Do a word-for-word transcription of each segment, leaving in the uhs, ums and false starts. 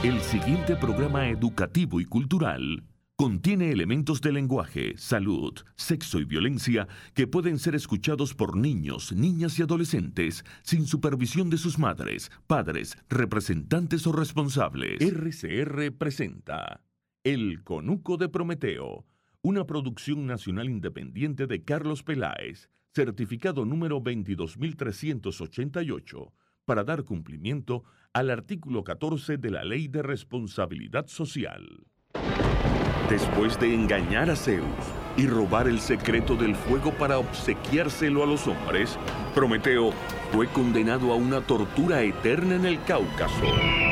El siguiente programa educativo y cultural contiene elementos de lenguaje, salud, sexo y violencia que pueden ser escuchados por niños, niñas y adolescentes sin supervisión de sus madres, padres, representantes o responsables. R C R presenta El Conuco de Prometeo, una producción nacional independiente de Carlos Peláez, certificado número veintidós mil trescientos ochenta y ocho, para dar cumplimiento al artículo catorce de la Ley de Responsabilidad Social. Después de engañar a Zeus y robar el secreto del fuego para obsequiárselo a los hombres, Prometeo fue condenado a una tortura eterna en el Cáucaso.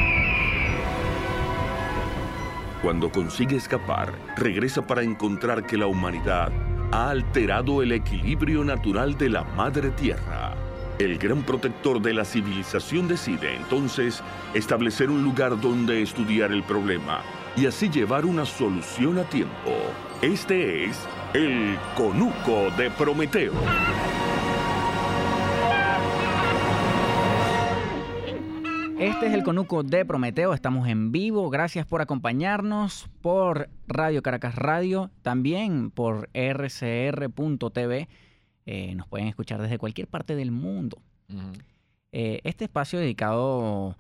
Cuando consigue escapar, regresa para encontrar que la humanidad ha alterado el equilibrio natural de la Madre Tierra. El gran protector de la civilización decide entonces establecer un lugar donde estudiar el problema y así llevar una solución a tiempo. Este es El Conuco de Prometeo. Este es El Conuco de Prometeo, estamos en vivo, gracias por acompañarnos por Radio Caracas Radio, también por R C R punto T V. Eh, nos pueden escuchar desde cualquier parte del mundo. Uh-huh. Eh, este espacio dedicado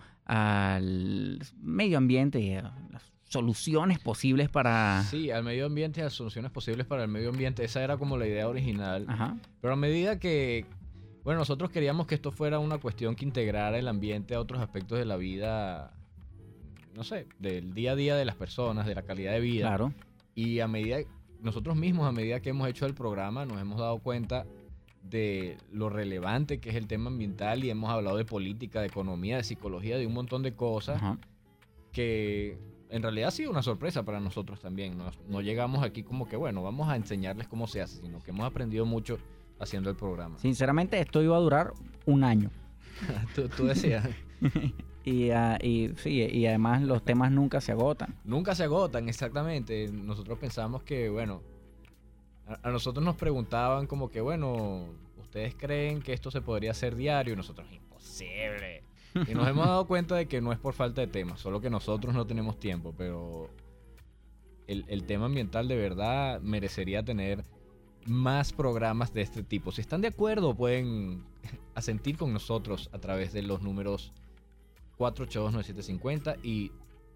al medio ambiente y a las soluciones posibles para... Sí, al medio ambiente y a las soluciones posibles para el medio ambiente. Esa era como la idea original. Ajá. Pero a medida que... Bueno, nosotros queríamos que esto fuera una cuestión que integrara el ambiente a otros aspectos de la vida, no sé, del día a día de las personas, de la calidad de vida. Claro. Y a medida... Nosotros mismos, a medida que hemos hecho el programa, nos hemos dado cuenta de lo relevante que es el tema ambiental y hemos hablado de política, de economía, de psicología, de un montón de cosas. Ajá. Que en realidad ha sido una sorpresa para nosotros también. No, no llegamos aquí como que, bueno, vamos a enseñarles cómo se hace, sino que hemos aprendido mucho haciendo el programa. Sinceramente, esto iba a durar un año. ¿Tú, tú decías? y, uh, y sí, y además los temas nunca se agotan. Nunca se agotan, exactamente. Nosotros pensamos que, bueno, a, a nosotros nos preguntaban como que, bueno, ¿ustedes creen que esto se podría hacer diario? Y nosotros, imposible. Y nos hemos dado cuenta de que no es por falta de temas, solo que nosotros no tenemos tiempo, pero el, el tema ambiental de verdad merecería tener más programas de este tipo. Si están de acuerdo, pueden asentir con nosotros a través de los números cuatro ocho dos nueve siete cinco cero y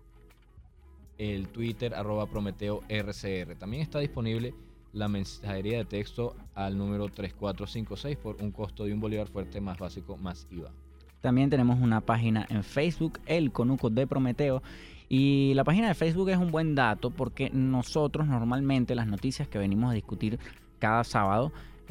el Twitter arroba Prometeo R C R. También está disponible la mensajería de texto al número tres cuatro cinco seis por un costo de un bolívar fuerte más básico más I V A. También tenemos una página en Facebook, El Conuco de Prometeo. Y la página de Facebook es un buen dato porque nosotros normalmente las noticias que venimos a discutir cada sábado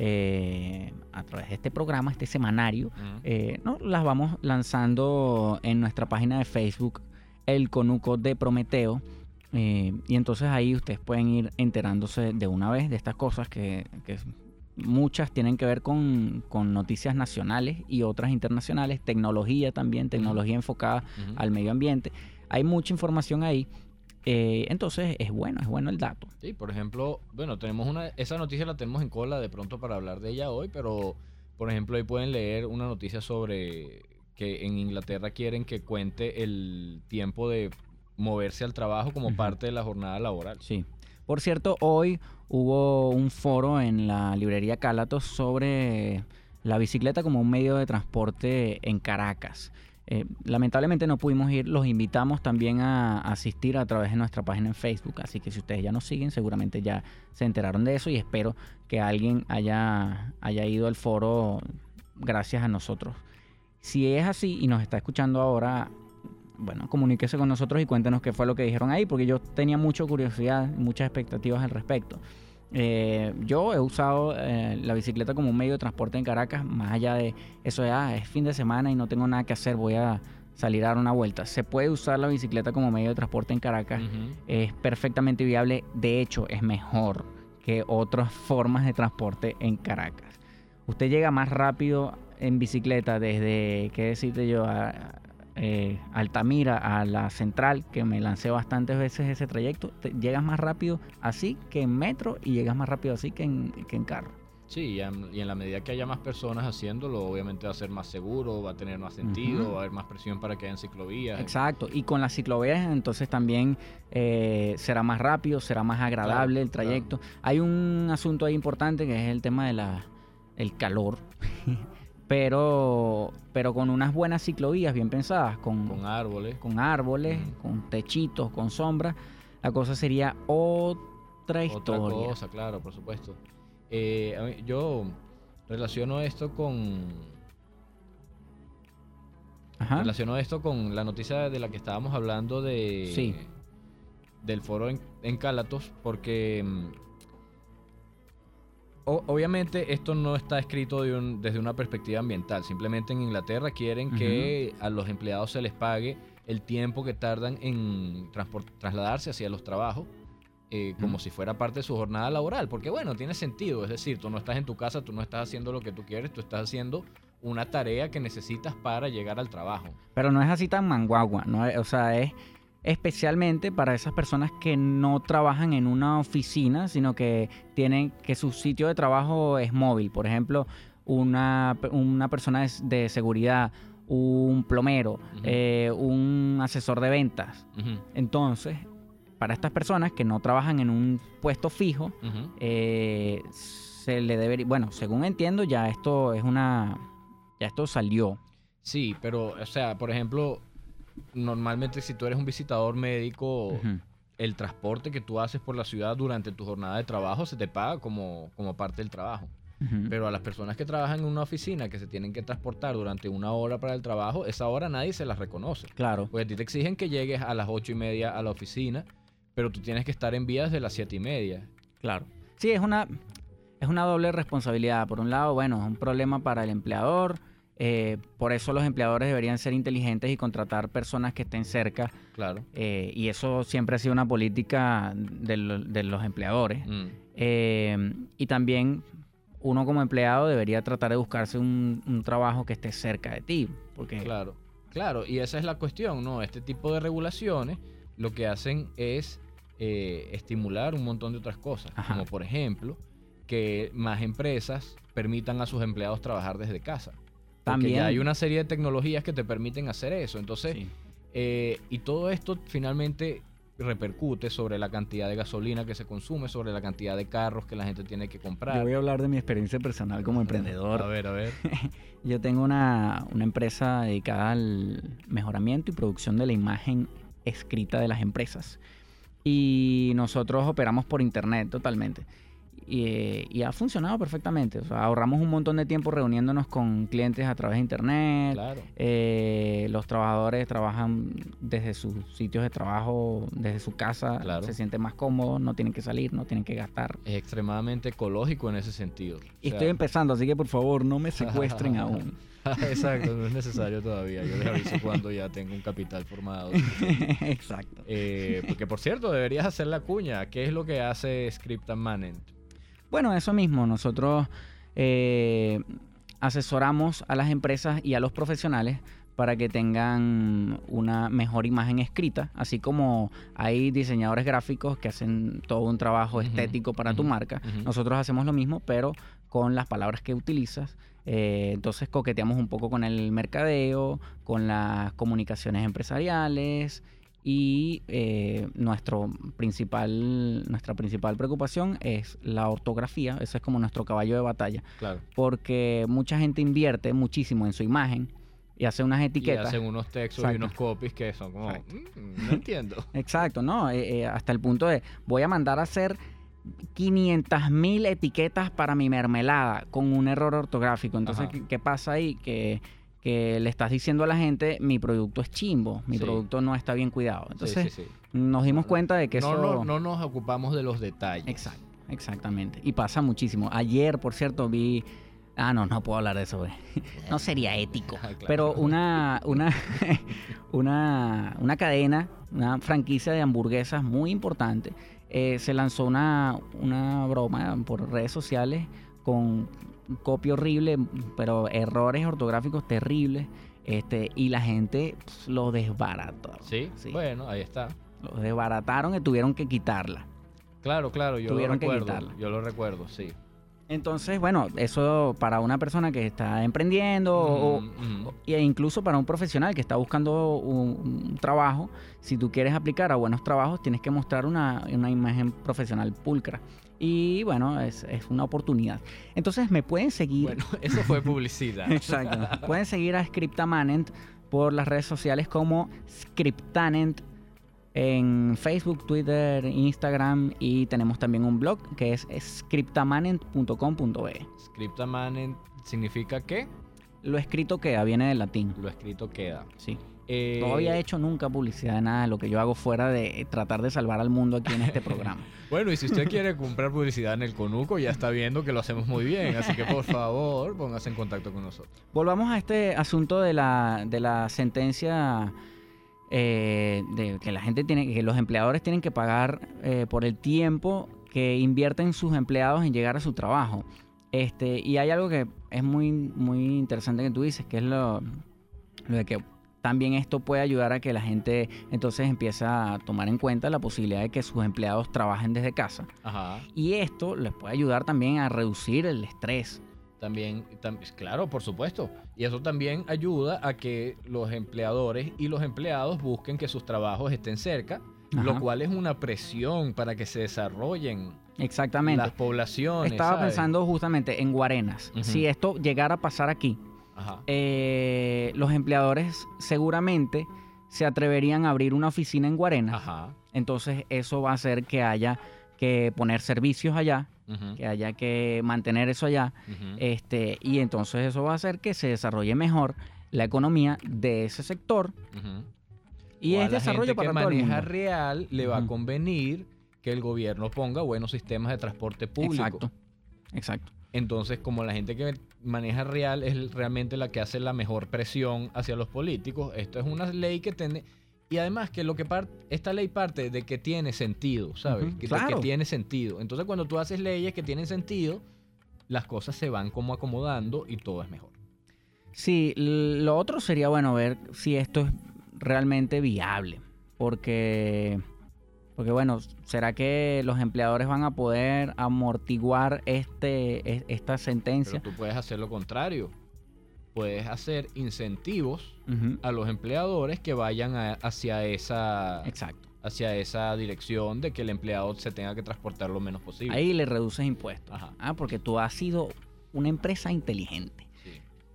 eh, a través de este programa, este semanario, uh-huh. eh, ¿no? las vamos lanzando en nuestra página de Facebook, El Conuco de Prometeo. Eh, y entonces ahí ustedes pueden ir enterándose de una vez de estas cosas que... que muchas tienen que ver con, con noticias nacionales y otras internacionales, tecnología también, tecnología uh-huh. enfocada uh-huh. al medio ambiente. Hay mucha información ahí, eh, entonces es bueno, es bueno el dato. Sí, por ejemplo, bueno, tenemos una, esa noticia la tenemos en cola de pronto para hablar de ella hoy, pero por ejemplo ahí pueden leer una noticia sobre que en Inglaterra quieren que cuente el tiempo de moverse al trabajo como uh-huh. parte de la jornada laboral. Sí. Por cierto, hoy hubo un foro en la librería Cálatos sobre la bicicleta como un medio de transporte en Caracas. Eh, lamentablemente no pudimos ir, los invitamos también a, a asistir a través de nuestra página en Facebook, así que si ustedes ya nos siguen seguramente ya se enteraron de eso y espero que alguien haya, haya ido al foro gracias a nosotros. Si es así y nos está escuchando ahora, bueno, comuníquese con nosotros y cuéntenos qué fue lo que dijeron ahí, porque yo tenía mucha curiosidad, muchas expectativas al respecto. Eh, yo he usado eh, la bicicleta como un medio de transporte en Caracas, más allá de eso de, ah, es fin de semana y no tengo nada que hacer, voy a salir a dar una vuelta. Se puede usar la bicicleta como medio de transporte en Caracas, uh-huh. es perfectamente viable, de hecho es mejor que otras formas de transporte en Caracas. Usted llega más rápido en bicicleta desde, qué decirte yo, a, Eh, Altamira a la Central, que me lancé bastantes veces ese trayecto, te, llegas más rápido así que en metro y llegas más rápido así que en, que en carro. Sí, y en, y en la medida que haya más personas haciéndolo, obviamente va a ser más seguro, va a tener más sentido, Ujú. va a haber más presión para que hayan ciclovías. Exacto, y con las ciclovías entonces también eh, será más rápido, será más agradable el Claro, trayecto. Hay un asunto ahí importante que es el tema de la, el calor, pero, pero con unas buenas ciclovías bien pensadas, con, Con árboles. con árboles, Ujú. con techitos, con sombra, la cosa sería otra Otra historia. cosa, claro, por supuesto. Eh, a mí- yo relaciono esto con Ajá. relaciono esto con la noticia de la que estábamos hablando de Sí. del foro en, en Cálatos, porque mm, o- obviamente esto no está escrito de un- desde una perspectiva ambiental. Simplemente en Inglaterra quieren Ujú. que a los empleados se les pague el tiempo que tardan en transport- trasladarse hacia los trabajos, eh, como Ujú. si fuera parte de su jornada laboral. Porque bueno, tiene sentido. Es decir, tú no estás en tu casa, tú no estás haciendo lo que tú quieres, tú estás haciendo una tarea que necesitas para llegar al trabajo. Pero no es así tan manguagua, ¿no? O sea, es especialmente para esas personas que no trabajan en una oficina, sino que tienen que su sitio de trabajo es móvil. Por ejemplo, una, pe- una persona de, s- de seguridad, un plomero, Ujú. eh, un asesor de ventas. Ujú, Entonces, para estas personas que no trabajan en un puesto fijo, ujú. eh, se le debería, bueno, según entiendo, ya esto es una, ya esto salió. Sí, pero, o sea, por ejemplo, normalmente si tú eres un visitador médico, Ujú, el transporte que tú haces por la ciudad durante tu jornada de trabajo se te paga como, como parte del trabajo. ujú. Pero a las personas que trabajan en una oficina que se tienen que transportar durante una hora para el trabajo, esa hora nadie se las reconoce. Claro. Porque a ti te exigen que llegues a las ocho y media a la oficina, pero tú tienes que estar en vías de las siete y media. Claro. Sí, es una, es una doble responsabilidad. Por un lado, bueno, es un problema para el empleador. eh, por eso los empleadores deberían ser inteligentes y contratar personas que estén cerca. Claro. eh, y eso siempre ha sido una política de, lo- de los empleadores. Mm, Eh, y también uno como empleado debería tratar de buscarse un, un trabajo que esté cerca de ti. Porque, Claro, claro, y esa es la cuestión, ¿no? Este tipo de regulaciones lo que hacen es eh, estimular un montón de otras cosas, Ajá. como por ejemplo que más empresas permitan a sus empleados trabajar desde casa. Porque También- ya hay una serie de tecnologías que te permiten hacer eso. Entonces, sí. eh, y todo esto finalmente repercute sobre la cantidad de gasolina que se consume, sobre la cantidad de carros que la gente tiene que comprar. Yo voy a hablar de mi experiencia personal como emprendedor. A ver, a ver. Yo tengo una, una empresa dedicada al mejoramiento y producción de la imagen escrita de las empresas. Y nosotros operamos por internet totalmente. Y, eh, y ha funcionado perfectamente. O sea, ahorramos un montón de tiempo reuniéndonos con clientes a través de internet. Claro. Eh, los trabajadores trabajan desde sus sitios de trabajo, desde su casa. Claro. Se sienten más cómodos, no tienen que salir, no tienen que gastar. Es extremadamente ecológico en ese sentido. Y O sea, estoy empezando, así que por favor no me secuestren aún. Exacto, no es necesario todavía. Yo les aviso cuando ya tengo un capital formado. Exacto. Eh, porque, por cierto, deberías hacer la cuña. ¿Qué es lo que hace Script and Manent? Bueno, eso mismo, nosotros eh, asesoramos a las empresas y a los profesionales para que tengan una mejor imagen escrita, así como hay diseñadores gráficos que hacen todo un trabajo Ujú, estético para tu ujú, marca. ujú. Nosotros hacemos lo mismo, pero con las palabras que utilizas. Eh, entonces coqueteamos un poco con el mercadeo, con las comunicaciones empresariales y eh, nuestro principal, nuestra principal preocupación es la ortografía. Eso es como nuestro caballo de batalla, Claro. porque mucha gente invierte muchísimo en su imagen y hace unas Y etiquetas. hacen unos textos Exacto. y unos copies que son como... Exacto. "Mm, no entiendo. Exacto, ¿no? Eh, eh, hasta el punto de voy a mandar a hacer quinientas mil etiquetas para mi mermelada con un error ortográfico. Entonces, Ajá. ¿qué, qué pasa ahí? Que, que le estás diciendo a la gente, mi producto es chimbo, mi Sí. producto no está bien cuidado. Entonces, Sí, sí, sí. nos dimos No, no. cuenta de que no, eso... no, no nos ocupamos de los detalles. Exacto, exactamente. Y pasa muchísimo. Ayer, por cierto, vi... Ah, no, no puedo hablar de eso, güey. No sería ético. Ah, claro. Pero una, una, una, una cadena, una franquicia de hamburguesas muy importante, eh, se lanzó una, una broma por redes sociales con copia horrible, pero errores ortográficos terribles, este, y la gente pues, lo desbarató. ¿Sí? Sí. Bueno, ahí está. Lo desbarataron y tuvieron que quitarla. Claro, claro, yo Tuvieron lo que recuerdo. quitarla. Yo lo recuerdo, sí. Entonces, bueno, eso para una persona que está emprendiendo o, Mm, mm. o- e incluso para un profesional que está buscando un, un trabajo, si tú quieres aplicar a buenos trabajos, tienes que mostrar una, una imagen profesional pulcra. Y bueno, es, es una oportunidad. Entonces, me pueden seguir. Bueno, eso fue publicidad. Exacto. Pueden seguir a Scriptamanent por las redes sociales como Scriptanent en Facebook, Twitter, Instagram, y tenemos también un blog que es scriptamanent punto com punto be. Scriptamanent significa que Lo escrito queda, viene del latín. lo escrito queda. Sí. Eh, No había hecho nunca publicidad de nada de lo que yo hago fuera de tratar de salvar al mundo aquí en este programa. Bueno, y si usted quiere comprar publicidad en el Conuco, ya está viendo que lo hacemos muy bien. Así que por favor, póngase en contacto con nosotros. Volvamos a este asunto de la, de la sentencia eh, de que la gente tiene, que los empleadores tienen que pagar eh, por el tiempo que invierten sus empleados en llegar a su trabajo. Este, y hay algo que es muy, muy interesante que tú dices, que es lo, lo de que también esto puede ayudar a que la gente entonces empiece a tomar en cuenta la posibilidad de que sus empleados trabajen desde casa. Ajá. Y esto les puede ayudar también a reducir el estrés. También, tam- claro, por supuesto. Y eso también ayuda a que los empleadores y los empleados busquen que sus trabajos estén cerca, Ajá. lo cual es una presión para que se desarrollen Exactamente. las poblaciones. Estaba ¿sabes? pensando justamente en Guarenas. Ujú. Si esto llegara a pasar aquí, Ajá. eh, los empleadores seguramente se atreverían a abrir una oficina en Guarenas. Ajá. Entonces eso va a hacer que haya que poner servicios allá, Ujú, que haya que mantener eso allá. ujú. Este, y entonces eso va a hacer que se desarrolle mejor la economía de ese sector. Ujú. Y O a es la desarrollo gente para que todo el maneja mundo. real le va a Ujú. convenir que el gobierno ponga buenos sistemas de transporte público. Exacto. Exacto. Entonces, como la gente que maneja real es realmente la que hace la mejor presión hacia los políticos, esto es una ley que tiene... Y además que lo que par- esta ley parte de que tiene sentido, ¿sabes? Ujú, Que, de claro. que tiene sentido. Entonces, cuando tú haces leyes que tienen sentido, las cosas se van como acomodando y todo es mejor. Sí, l- lo otro sería bueno ver si esto es realmente viable, porque, porque bueno, ¿será que los empleadores van a poder amortiguar este, es- esta Pero sentencia? tú puedes hacer lo contrario. Puedes hacer incentivos Ujú, a los empleadores que vayan a- hacia esa exacto. hacia esa dirección de que el empleado se tenga que transportar lo menos posible. Ahí le reduces impuestos. Ajá. Ah, porque tú has sido una empresa inteligente. Sí.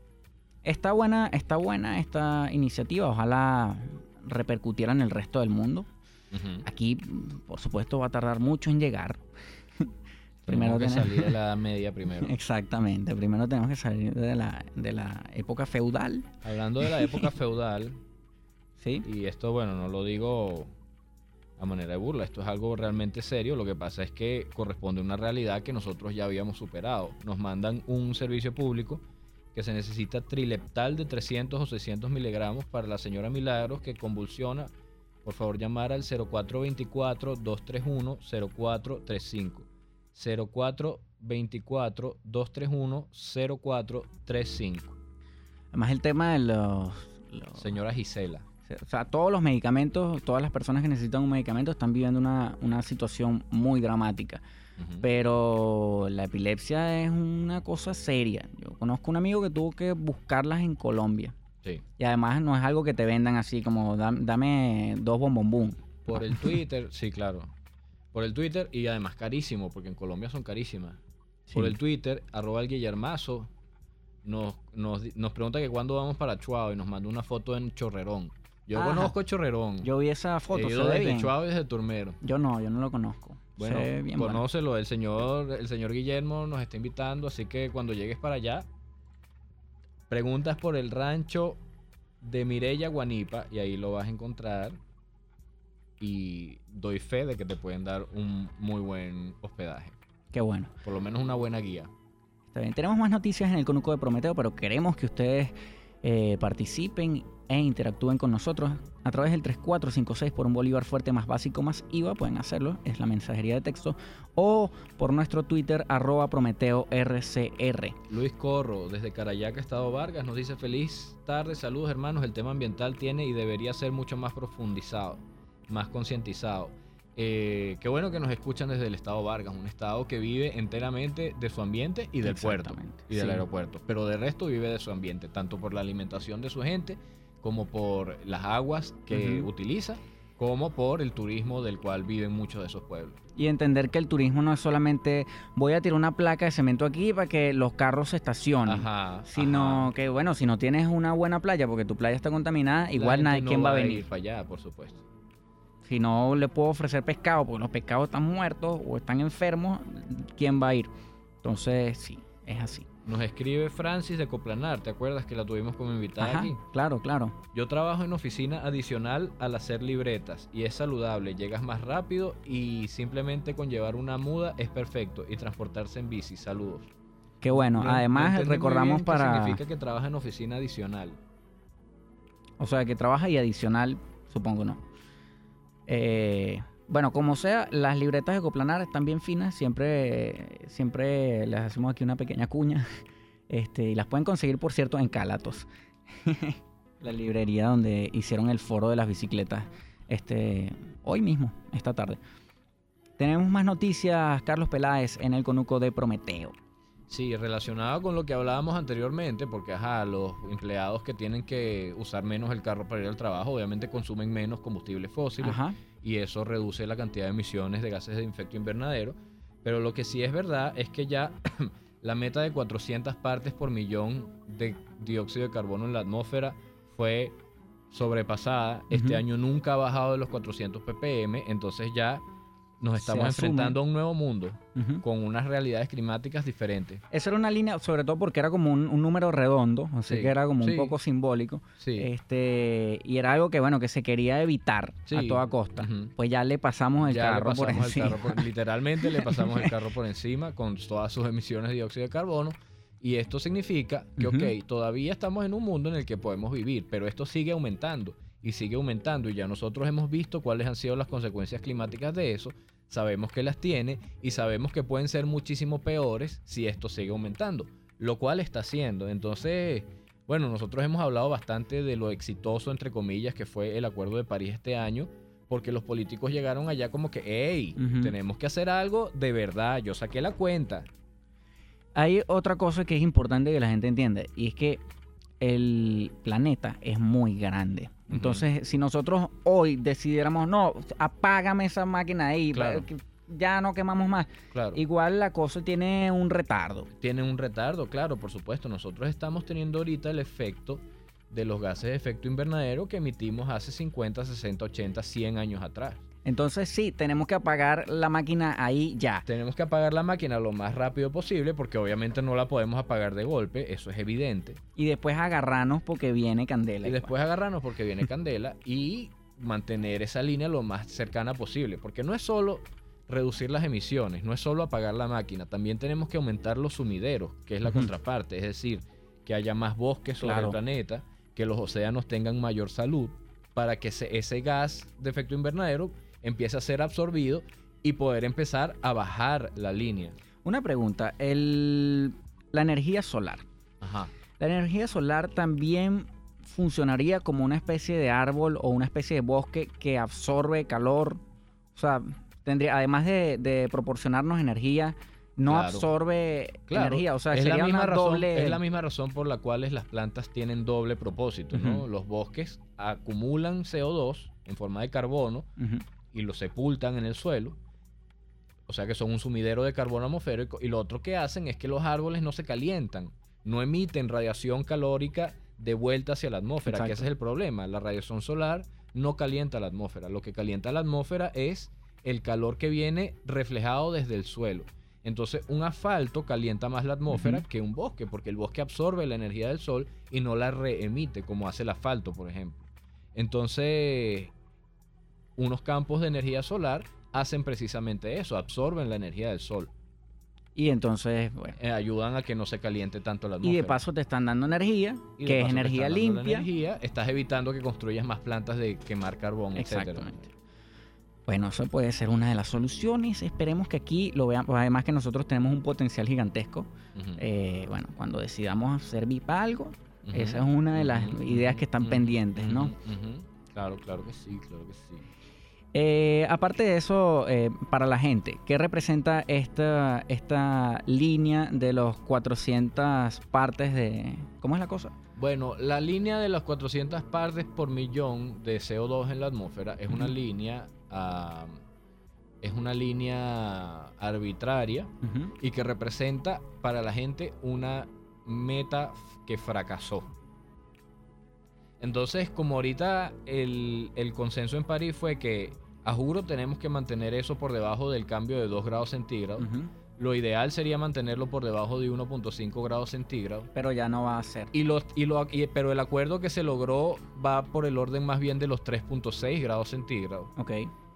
Está buena, está buena esta iniciativa. Ojalá repercutiera en el resto del mundo. Ujú. Aquí, mm, por supuesto, va a tardar mucho en llegar. Tenemos que tenemos- salir de la Edad Media primero. Exactamente. Primero tenemos que salir de la, de la época feudal. Hablando de la época feudal, ¿Sí? y esto, bueno, no lo digo a manera de burla, esto es algo realmente serio. Lo que pasa es que corresponde a una realidad que nosotros ya habíamos superado. Nos mandan un servicio público que se necesita trileptal de trescientos o seiscientos miligramos para la señora Milagros que convulsiona. Por favor, llamar al cero cuatro dos cuatro, dos tres uno, cero cuatro tres cinco. cero cuatro dos cuatro, dos tres uno, cero cuatro tres cinco. Además, el tema de los... los- Señora Gisela. O sea, todos los medicamentos, todas las personas que necesitan un medicamento están viviendo una, una situación muy dramática. Ujú. Pero la epilepsia es una cosa seria. Yo conozco un amigo que tuvo que buscarlas en Colombia. Sí. Y además no es algo que te vendan así como "Dam- dame dos bombombum". Por el Twitter, sí, claro. Por el Twitter y además carísimo, porque en Colombia son carísimas. Sí. Por el Twitter, arroba el Guillermazo, nos, nos, di- nos pregunta que cuándo vamos para Chuao y nos manda una foto en Chorrerón. Yo Ajá. conozco Chorrerón. Yo vi esa foto, He se ido ve desde bien. Chuao y desde Turmero. Yo no, yo no lo conozco. Bueno, Se ve bien bueno. conócelo, el señor, el señor Guillermo nos está invitando, así que cuando llegues para allá, preguntas por el rancho de Mireya Guanipa y ahí lo vas a encontrar. Y doy fe de que te pueden dar un muy buen hospedaje. Qué bueno. Por lo menos una buena guía. Está bien. Tenemos más noticias en el Conuco de Prometeo, pero queremos que ustedes eh, participen e interactúen con nosotros a través del tres cuatro cinco seis por un bolívar fuerte más básico más I V A. Pueden hacerlo, es la mensajería de texto. O por nuestro Twitter, arroba Prometeo R C R. Luis Corro, desde Carayaca, Estado Vargas, nos dice: feliz tarde, saludos hermanos. El tema ambiental tiene y debería ser mucho más profundizado, más concientizado. Eh, qué bueno que nos escuchan desde el estado Vargas, un estado que vive enteramente de su ambiente y del puerto y del sí. aeropuerto, pero de resto vive de su ambiente, tanto por la alimentación de su gente, como por las aguas que uh-huh. utiliza, como por el turismo del cual viven muchos de esos pueblos. Y entender que el turismo no es solamente voy a tirar una placa de cemento aquí para que los carros se estacionen, ajá, sino ajá. que, bueno, si no tienes una buena playa porque tu playa está contaminada, igual nadie no quién va a va venir. A ir para allá, por supuesto. Si no le puedo ofrecer pescado porque los pescados están muertos o están enfermos, ¿quién va a ir? Entonces, sí, es así. Nos escribe Francis de Coplanar, ¿te acuerdas que la tuvimos como invitada Ajá, aquí? Claro, claro. Yo trabajo en oficina adicional al hacer libretas y es saludable, llegas más rápido y simplemente con llevar una muda es perfecto y transportarse en bici. Saludos. Qué bueno. No, Además, no recordamos para... ¿Qué significa que trabaja en oficina adicional? O sea, que trabaja y adicional, supongo no. Eh, bueno, como sea, las libretas de Coplanar están bien finas. Siempre, siempre les hacemos aquí una pequeña cuña. Este, y las pueden conseguir, por cierto, en Cálatos. La librería donde hicieron el foro de las bicicletas este, hoy mismo, esta tarde. Tenemos más noticias, Carlos Peláez, en el conuco de Prometeo. Sí, relacionado con lo que hablábamos anteriormente, porque ajá, los empleados que tienen que usar menos el carro para ir al trabajo, obviamente consumen menos combustibles fósiles, ajá. Y eso reduce la cantidad de emisiones de gases de efecto invernadero. Pero lo que sí es verdad es que ya la meta de cuatrocientas partes por millón de dióxido de carbono en la atmósfera fue sobrepasada. Uh-huh. Este año nunca ha bajado de los cuatrocientos ppm, entonces ya nos estamos enfrentando a un nuevo mundo uh-huh. con unas realidades climáticas diferentes. Esa era una línea, sobre todo porque era como un, un número redondo, así sí, que era como sí. un poco simbólico. Sí. Este, y era algo que, bueno, que se quería evitar sí. a toda costa. Uh-huh. Pues ya le pasamos el ya carro le pasamos por encima. El carro por, literalmente le pasamos el carro por encima con todas sus emisiones de dióxido de carbono. Y esto significa que, uh-huh. ok, todavía estamos en un mundo en el que podemos vivir, pero esto sigue aumentando. Y sigue aumentando y ya nosotros hemos visto cuáles han sido las consecuencias climáticas de eso, sabemos que las tiene y sabemos que pueden ser muchísimo peores si esto sigue aumentando, lo cual está haciendo. Entonces, bueno, nosotros hemos hablado bastante de lo exitoso, entre comillas, que fue el Acuerdo de París este año, porque los políticos llegaron allá como que, hey, uh-huh. tenemos que hacer algo de verdad, yo saqué la cuenta. Hay otra cosa que es importante que la gente entienda, y es que el planeta es muy grande. Entonces, uh-huh. si nosotros hoy decidiéramos, no, apágame esa máquina ahí, claro. ya no quemamos más. Claro. Igual la cosa tiene un retardo. Tiene un retardo, claro, por supuesto. Nosotros estamos teniendo ahorita el efecto de los gases de efecto invernadero que emitimos hace cincuenta, sesenta, ochenta, cien años atrás. Entonces sí, tenemos que apagar la máquina ahí ya. Tenemos que apagar la máquina lo más rápido posible porque obviamente no la podemos apagar de golpe, eso es evidente. Y después agarrarnos porque viene candela. Y después agarrarnos porque viene candela y mantener esa línea lo más cercana posible. Porque no es solo reducir las emisiones, no es solo apagar la máquina, también tenemos que aumentar los sumideros, que es la uh-huh. contraparte, es decir, que haya más bosques sobre claro. el planeta, que los océanos tengan mayor salud, para que ese, ese gas de efecto invernadero empiece a ser absorbido y poder empezar a bajar la línea. Una pregunta, el, la energía solar. Ajá. La energía solar también funcionaría como una especie de árbol o una especie de bosque que absorbe calor. O sea, tendría, además de, de proporcionarnos energía, no claro. absorbe claro. energía. O sea, es sería la misma una razón, doble... Es la misma razón por la cual las plantas tienen doble propósito, uh-huh. ¿no? Los bosques acumulan C O dos en forma de carbono, uh-huh. y lo sepultan en el suelo, o sea que son un sumidero de carbono atmosférico, y lo otro que hacen es que los árboles no se calientan, no emiten radiación calórica de vuelta hacia la atmósfera. Exacto. Que ese es el problema, la radiación solar no calienta la atmósfera, lo que calienta la atmósfera es el calor que viene reflejado desde el suelo. Entonces un asfalto calienta más la atmósfera uh-huh. que un bosque, porque el bosque absorbe la energía del sol y no la reemite como hace el asfalto, por ejemplo. Entonces unos campos de energía solar hacen precisamente eso, absorben la energía del sol. Y entonces, bueno. Eh, ayudan a que no se caliente tanto la atmósfera. Y de paso te están dando energía, que es energía limpia. Energía, estás evitando que construyas más plantas de quemar carbón, etcétera. Exactamente. Bueno, eso puede ser una de las soluciones. Esperemos que aquí lo veamos. Además que nosotros tenemos un potencial gigantesco. Uh-huh. Eh, bueno, cuando decidamos servir para algo, uh-huh. esa es una de las uh-huh. ideas que están uh-huh. pendientes, ¿no? Uh-huh. Claro, claro que sí, claro que sí. Eh, aparte de eso, eh, para la gente, ¿qué representa esta, esta línea de los cuatrocientas partes de... ¿Cómo es la cosa? Bueno, la línea de las cuatrocientas partes por millón de C O dos en la atmósfera es una Ujú. línea uh, es una línea arbitraria Uh-huh. y que representa para la gente una meta que fracasó. Entonces, como ahorita el, el consenso en París fue que a juro tenemos que mantener eso por debajo del cambio de dos grados centígrados, Uh-huh. lo ideal sería mantenerlo por debajo de uno punto cinco grados centígrados. Pero ya no va a ser. Y los, y lo, y- pero el acuerdo que se logró va por el orden más bien de los tres punto seis grados centígrados. Ok.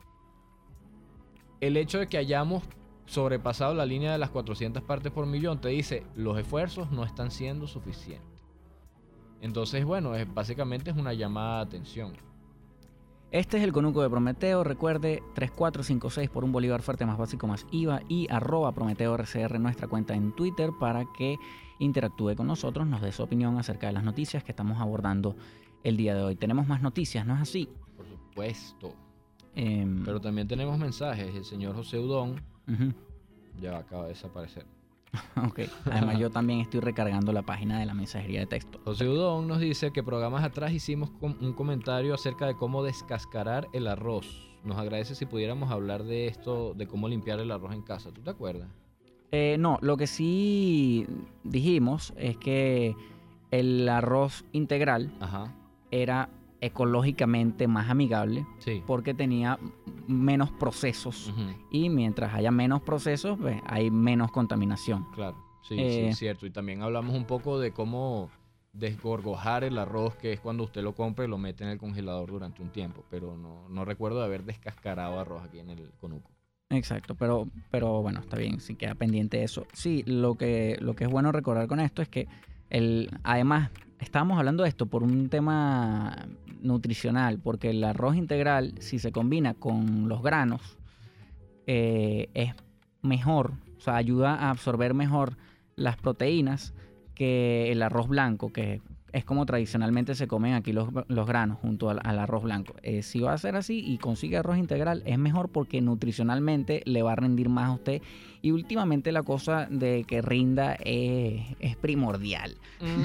El hecho de que hayamos sobrepasado la línea de las cuatrocientas partes por millón te dice los esfuerzos no están siendo suficientes. Entonces, bueno, es, básicamente es una llamada de atención. Este es el Conuco de Prometeo. Recuerde, tres cuatro cinco seis por un bolívar fuerte más básico más I V A y arroba Prometeo R C R, nuestra cuenta en Twitter, para que interactúe con nosotros, nos dé su opinión acerca de las noticias que estamos abordando el día de hoy. Tenemos más noticias, ¿no es así? Por supuesto. Em, Pero también tenemos mensajes. El señor José Udón ujú. ya acaba de desaparecer. Ok. Además, yo también estoy recargando la página de la mensajería de texto. José Udón nos dice que programas atrás hicimos com- un comentario acerca de cómo descascarar el arroz. Nos agradece si pudiéramos hablar de esto, de cómo limpiar el arroz en casa. ¿Tú te acuerdas? Eh, no, lo que sí dijimos es que el arroz integral Ajá. era ecológicamente más amigable Sí. porque tenía menos procesos. Ujú. Y mientras haya menos procesos, pues, hay menos contaminación. Claro. Sí, Eh, sí, cierto. Y también hablamos un poco de cómo desgorgojar el arroz, que es cuando usted lo compra y lo mete en el congelador durante un tiempo. Pero no, no recuerdo de haber descascarado arroz aquí en el Conuco. Exacto, pero, pero bueno, está bien, si queda pendiente eso. Sí, lo que, lo que es bueno recordar con esto es que el, además estábamos hablando de esto por un tema nutricional, porque el arroz integral, si se combina con los granos, eh, es mejor, o sea, ayuda a absorber mejor las proteínas que el arroz blanco, que es como tradicionalmente se comen aquí los, los granos junto al, al arroz blanco. Eh, si va a ser así y consigue arroz integral, es mejor porque nutricionalmente le va a rendir más a usted. Y últimamente la cosa de que rinda es, es primordial.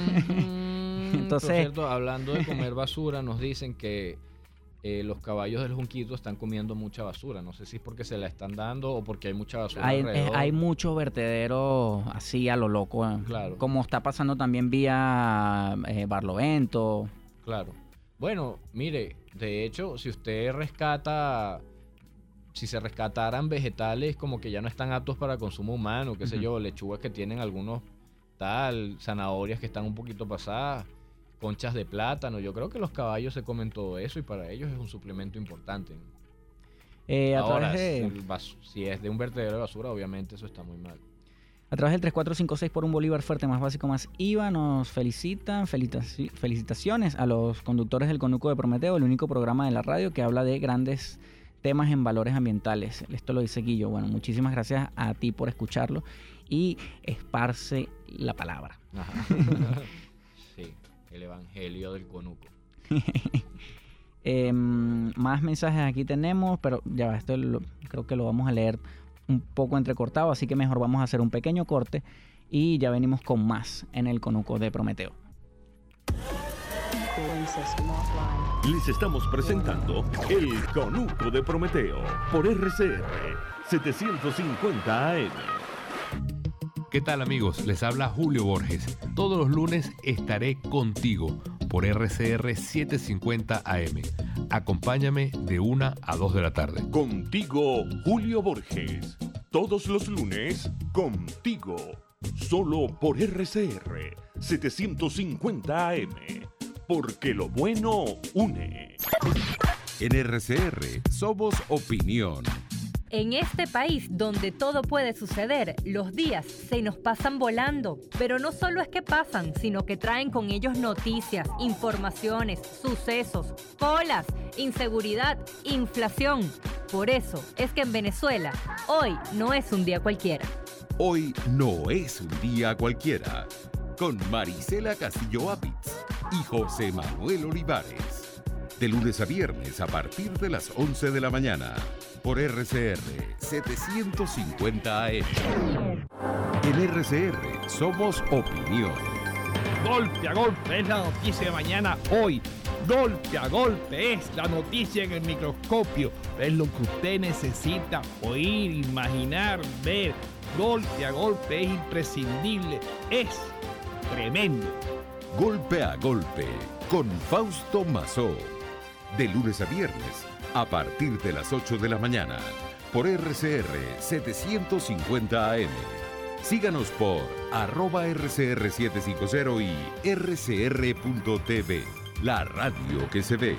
Mm, Entonces- por cierto, hablando de comer basura, nos dicen que eh, los caballos del Junquito están comiendo mucha basura. No sé si es porque se la están dando o porque hay mucha basura Hay, alrededor. eh, hay muchos vertederos así a lo loco, eh. Claro. Como está pasando también vía eh, Barlovento. Claro. Bueno, mire, de hecho, si usted rescata, si se rescataran vegetales como que ya no están aptos para consumo humano, qué sé Ujú. yo, lechugas que tienen algunos tal, zanahorias que están un poquito pasadas, conchas de plátano, yo creo que los caballos se comen todo eso y para ellos es un suplemento importante. Eh, a, Ahora, través de, el bas- si es de un vertedero de basura, obviamente eso está muy mal. a través del tres cuatro cinco seis por un bolívar fuerte más básico más I V A nos felicitan. Felicitaci- felicitaciones a los conductores del Conuco de Prometeo, el único programa de la radio que habla de grandes temas en valores ambientales. Esto lo dice Guillo. Bueno, muchísimas gracias a ti por escucharlo y esparce la palabra. Ajá. Sí, el evangelio del Conuco. Eh, más mensajes aquí tenemos, pero ya va, esto lo- creo que lo vamos a leer un poco entrecortado, así que mejor vamos a hacer un pequeño corte y ya venimos con más en el Conuco de Prometeo. Les estamos presentando el Conuco de Prometeo por R C R setecientos cincuenta A M. ¿Qué tal amigos? Les habla Julio Borges. Todos los lunes estaré contigo por R C R setecientos cincuenta A M. Acompáñame de una a dos de la tarde. Contigo, Julio Borges. Todos los lunes, contigo. Solo por R C R setecientos cincuenta A M. Porque lo bueno une. En R C R somos opinión. En este país donde todo puede suceder, los días se nos pasan volando. Pero no solo es que pasan, sino que traen con ellos noticias, informaciones, sucesos, colas, inseguridad, inflación. Por eso es que en Venezuela, hoy no es un día cualquiera. Hoy no es un día cualquiera. Con Marisela Castillo Apitz y José Manuel Olivares. De lunes a viernes a partir de las once de la mañana. Por R C R setecientos cincuenta A M. En R C R somos opinión. Golpe a golpe es la noticia de mañana hoy. Golpe a golpe es la noticia en el microscopio. Es lo que usted necesita oír, imaginar, ver. Golpe a golpe es imprescindible. Es tremendo. Golpe a golpe con Fausto Mazó. De lunes a viernes a partir de las ocho de la mañana. Por R C R setecientos cincuenta A M. Síganos por arroba R C R setecientos cincuenta y R C R punto T V. La radio que se ve.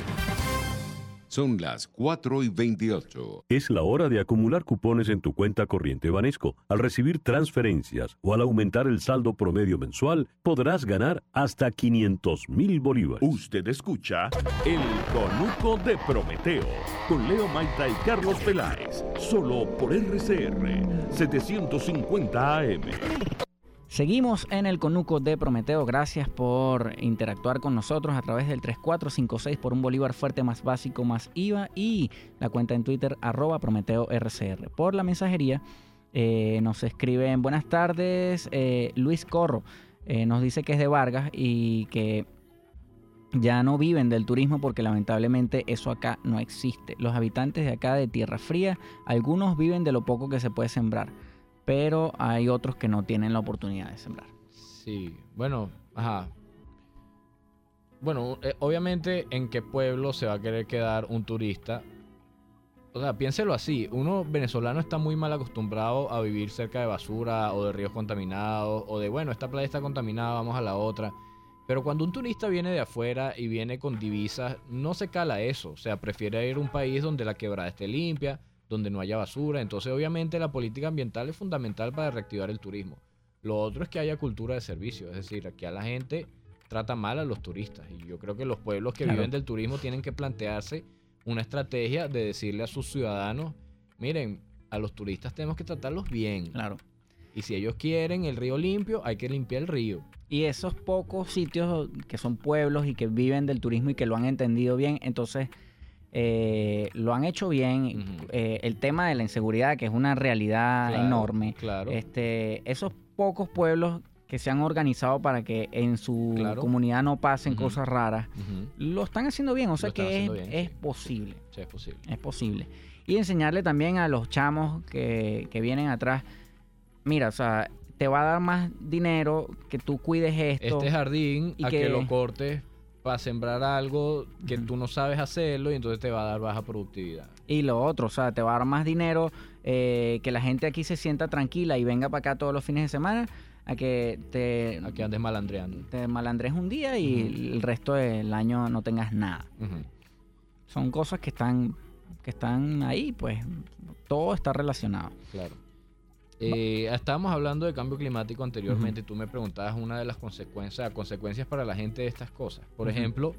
Son las cuatro y veintiocho. Es la hora de acumular cupones en tu cuenta corriente Banesco. Al recibir transferencias o al aumentar el saldo promedio mensual, podrás ganar hasta quinientos mil bolívares. Usted escucha El Conuco de Prometeo con Leo Maita y Carlos Peláez. Solo por R C R setecientos cincuenta A M. Seguimos en el Conuco de Prometeo. Gracias por interactuar con nosotros a través del tres cuatro cinco seis por un bolívar fuerte más básico más I V A y la cuenta en Twitter arroba Prometeo R C R. Por la mensajería eh, nos escriben buenas tardes eh, Luis Corro. Eh, nos dice que es de Vargas y que ya no viven del turismo porque lamentablemente eso acá no existe. Los habitantes de acá de Tierra Fría, algunos viven de lo poco que se puede sembrar, pero hay otros que no tienen la oportunidad de sembrar. Sí, bueno, ajá. Bueno, eh, obviamente, ¿en qué pueblo se va a querer quedar un turista? O sea, piénselo así. Uno venezolano está muy mal acostumbrado a vivir cerca de basura o de ríos contaminados o de, bueno, esta playa está contaminada, vamos a la otra. Pero cuando un turista viene de afuera y viene con divisas, no se cala eso. O sea, prefiere ir a un país donde la quebrada esté limpia, donde no haya basura. Entonces, obviamente, la política ambiental es fundamental para reactivar el turismo. Lo otro es que haya cultura de servicio. Es decir, aquí a la gente trata mal a los turistas. Y yo creo que los pueblos que Claro. viven del turismo tienen que plantearse una estrategia de decirle a sus ciudadanos, miren, a los turistas tenemos que tratarlos bien. Claro. Y si ellos quieren el río limpio, hay que limpiar el río. Y esos pocos sitios que son pueblos y que viven del turismo y que lo han entendido bien, entonces eh, lo han hecho bien. Ujú. Eh, el tema de la inseguridad, que es una realidad Claro, enorme. Claro. Este, esos pocos pueblos que se han organizado para que en su Claro. comunidad no pasen Ujú. cosas raras, Ujú. lo están haciendo bien. O sea Lo están que es, haciendo bien, es sí. posible. Sí, es posible. Es posible. Y enseñarle también a los chamos que, que vienen atrás, mira, o sea, te va a dar más dinero que tú cuides esto. Este jardín, y a que... que lo cortes para sembrar algo que Ujú. tú no sabes hacerlo y entonces te va a dar baja productividad. Y lo otro, o sea, te va a dar más dinero eh, que la gente aquí se sienta tranquila y venga para acá todos los fines de semana a que te, A que andes malandreando. te malandres un día y Ujú. el resto del año no tengas nada. Ujú. Son cosas que están, que están ahí, pues todo está relacionado. Claro. Eh, estábamos hablando de cambio climático anteriormente. Tú me preguntabas una de las consecuencias, consecuencias para la gente de estas cosas. Por Ujú. ejemplo,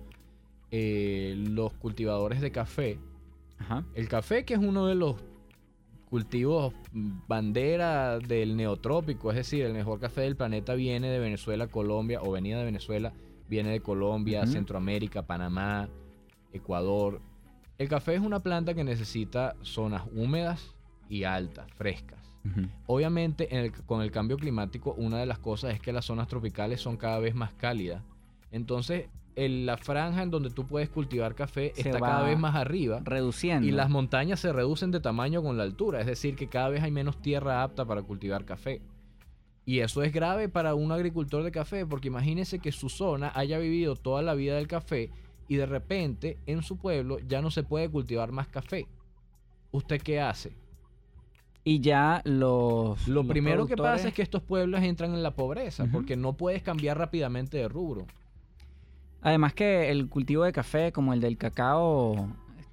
eh, los cultivadores de café. Ajá. El café, que es uno de los cultivos mm, bandera del neotrópico, es decir, el mejor café del planeta viene de Venezuela, Colombia, o venía de Venezuela, viene de Colombia, Ujú. Centroamérica, Panamá, Ecuador. El café es una planta que necesita zonas húmedas y altas, frescas. Ujú. Obviamente, en el- con el cambio climático, una de las cosas es que las zonas tropicales son cada vez más cálidas. Entonces, el- la franja en donde tú puedes cultivar café Se está va cada vez más arriba. Reduciendo. Y las montañas se reducen de tamaño con la altura, es decir, que cada vez hay menos tierra apta para cultivar café. Y eso es grave para un agricultor de café, porque imagínese que su zona haya vivido toda la vida del café y de repente en su pueblo ya no se puede cultivar más café. ¿Usted qué hace? Y ya los. Lo los primero que productores- pasa es que estos pueblos entran en la pobreza, Ujú. porque no puedes cambiar rápidamente de rubro. Además que el cultivo de café, como el del cacao,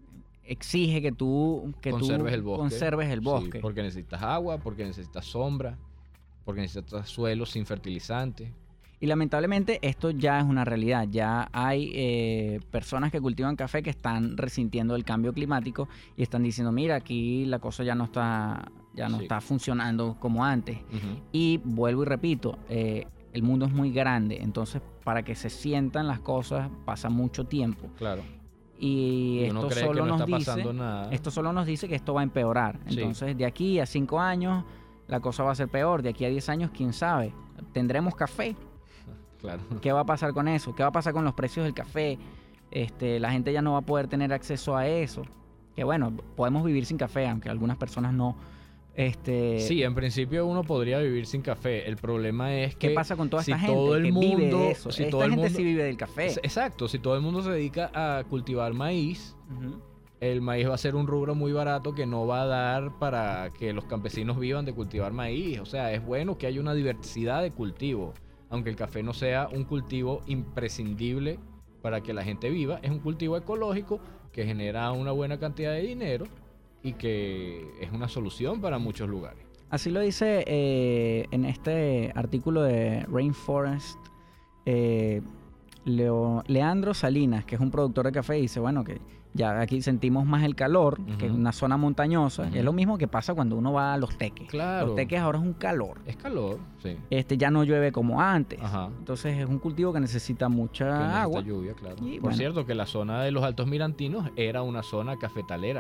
exige que tú, que conserves tú el bosque. conserves el Sí, bosque. porque necesitas agua, porque necesitas sombra, porque necesitas suelos sin fertilizantes. Y lamentablemente esto ya es una realidad. Ya hay eh, personas que cultivan café que están resintiendo el cambio climático y están diciendo, mira, aquí la cosa ya no está, ya no Sí. está funcionando como antes. Ujú. Y vuelvo y repito, eh, el mundo es muy grande, entonces para que se sientan las cosas pasa mucho tiempo. Claro. y, Y uno esto cree solo que no nos está dice, pasando nada. esto solo nos dice que esto va a empeorar. Sí. Entonces, de aquí a cinco años la cosa va a ser peor. De aquí a diez años, quién sabe. ¿Tendremos café? Claro. ¿Qué va a pasar con eso? ¿Qué va a pasar con los precios del café? Este, la gente ya no va a poder tener acceso a eso. Que bueno, podemos vivir sin café, aunque algunas personas no. Este, Sí, en principio uno podría vivir sin café. El problema es que ¿qué pasa con toda si esta gente todo el que mundo, vive de eso? si Esta todo el gente mundo- sí vive del café. Es- Exacto, si todo el mundo se dedica a cultivar maíz, Ujú. el maíz va a ser un rubro muy barato que no va a dar para que los campesinos vivan de cultivar maíz. O sea, es bueno que haya una diversidad de cultivos, aunque el café no sea un cultivo imprescindible para que la gente viva. Es un cultivo ecológico que genera una buena cantidad de dinero y que es una solución para muchos lugares. Así lo dice eh, en este artículo de Rainforest eh, Leo- Leandro Salinas, que es un productor de café, y dice, bueno, que ya aquí sentimos más el calor, que en Ujú. una zona montañosa. Ujú. Es lo mismo que pasa cuando uno va a Los Teques. Claro. Los Teques ahora es un calor. Es calor, sí. Este ya no llueve como antes. Ajá. Entonces es un cultivo que necesita mucha Que necesita agua. lluvia, claro. Y Por bueno. cierto, que la zona de los Altos Mirantinos era una zona cafetalera.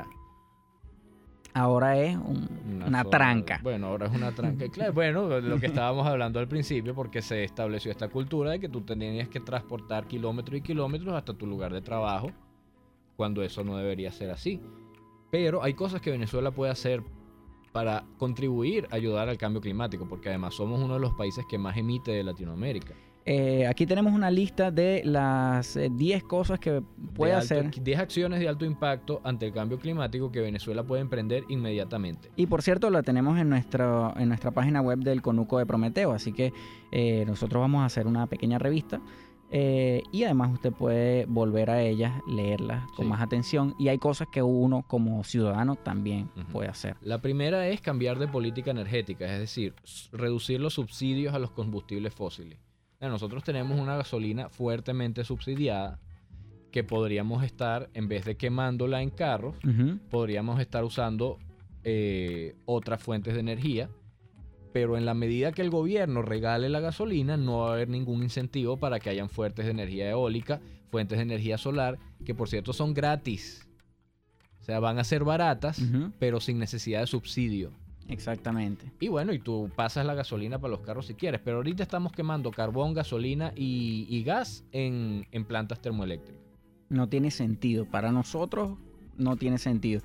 Ahora es un- una, zona- tranca. Bueno, ahora es una tranca. Claro, bueno, lo que estábamos hablando al principio, porque se estableció esta cultura de que tú tenías que transportar kilómetros y kilómetros hasta tu lugar de trabajo, cuando eso no debería ser así. Pero hay cosas que Venezuela puede hacer para contribuir a ayudar al cambio climático, porque además somos uno de los países que más emite de Latinoamérica. Eh, aquí tenemos una lista de las eh, diez cosas que puede De alto- hacer. diez acciones de alto impacto ante el cambio climático que Venezuela puede emprender inmediatamente. Y por cierto, la tenemos en, nuestro, en nuestra página web del Conuco de Prometeo. Así que eh, nosotros vamos a hacer una pequeña revista. eh, y además usted puede volver a ellas, leerlas con Sí. más atención. Y hay cosas que uno como ciudadano también Ujú. puede hacer. La primera es cambiar de política energética, es decir, s- reducir los subsidios a los combustibles fósiles. Bueno, nosotros tenemos una gasolina fuertemente subsidiada que podríamos estar, en vez de quemándola en carros, Ujú. podríamos estar usando eh, otras fuentes de energía, pero en la medida que el gobierno regale la gasolina, no va a haber ningún incentivo para que hayan fuentes de energía eólica, fuentes de energía solar, que por cierto son gratis. O sea, van a ser baratas, Ujú. pero sin necesidad de subsidio. Exactamente. Y bueno, y tú pasas la gasolina para los carros si quieres, pero ahorita estamos quemando carbón, gasolina y, y gas en, en plantas termoeléctricas. No tiene sentido. Para nosotros no tiene sentido.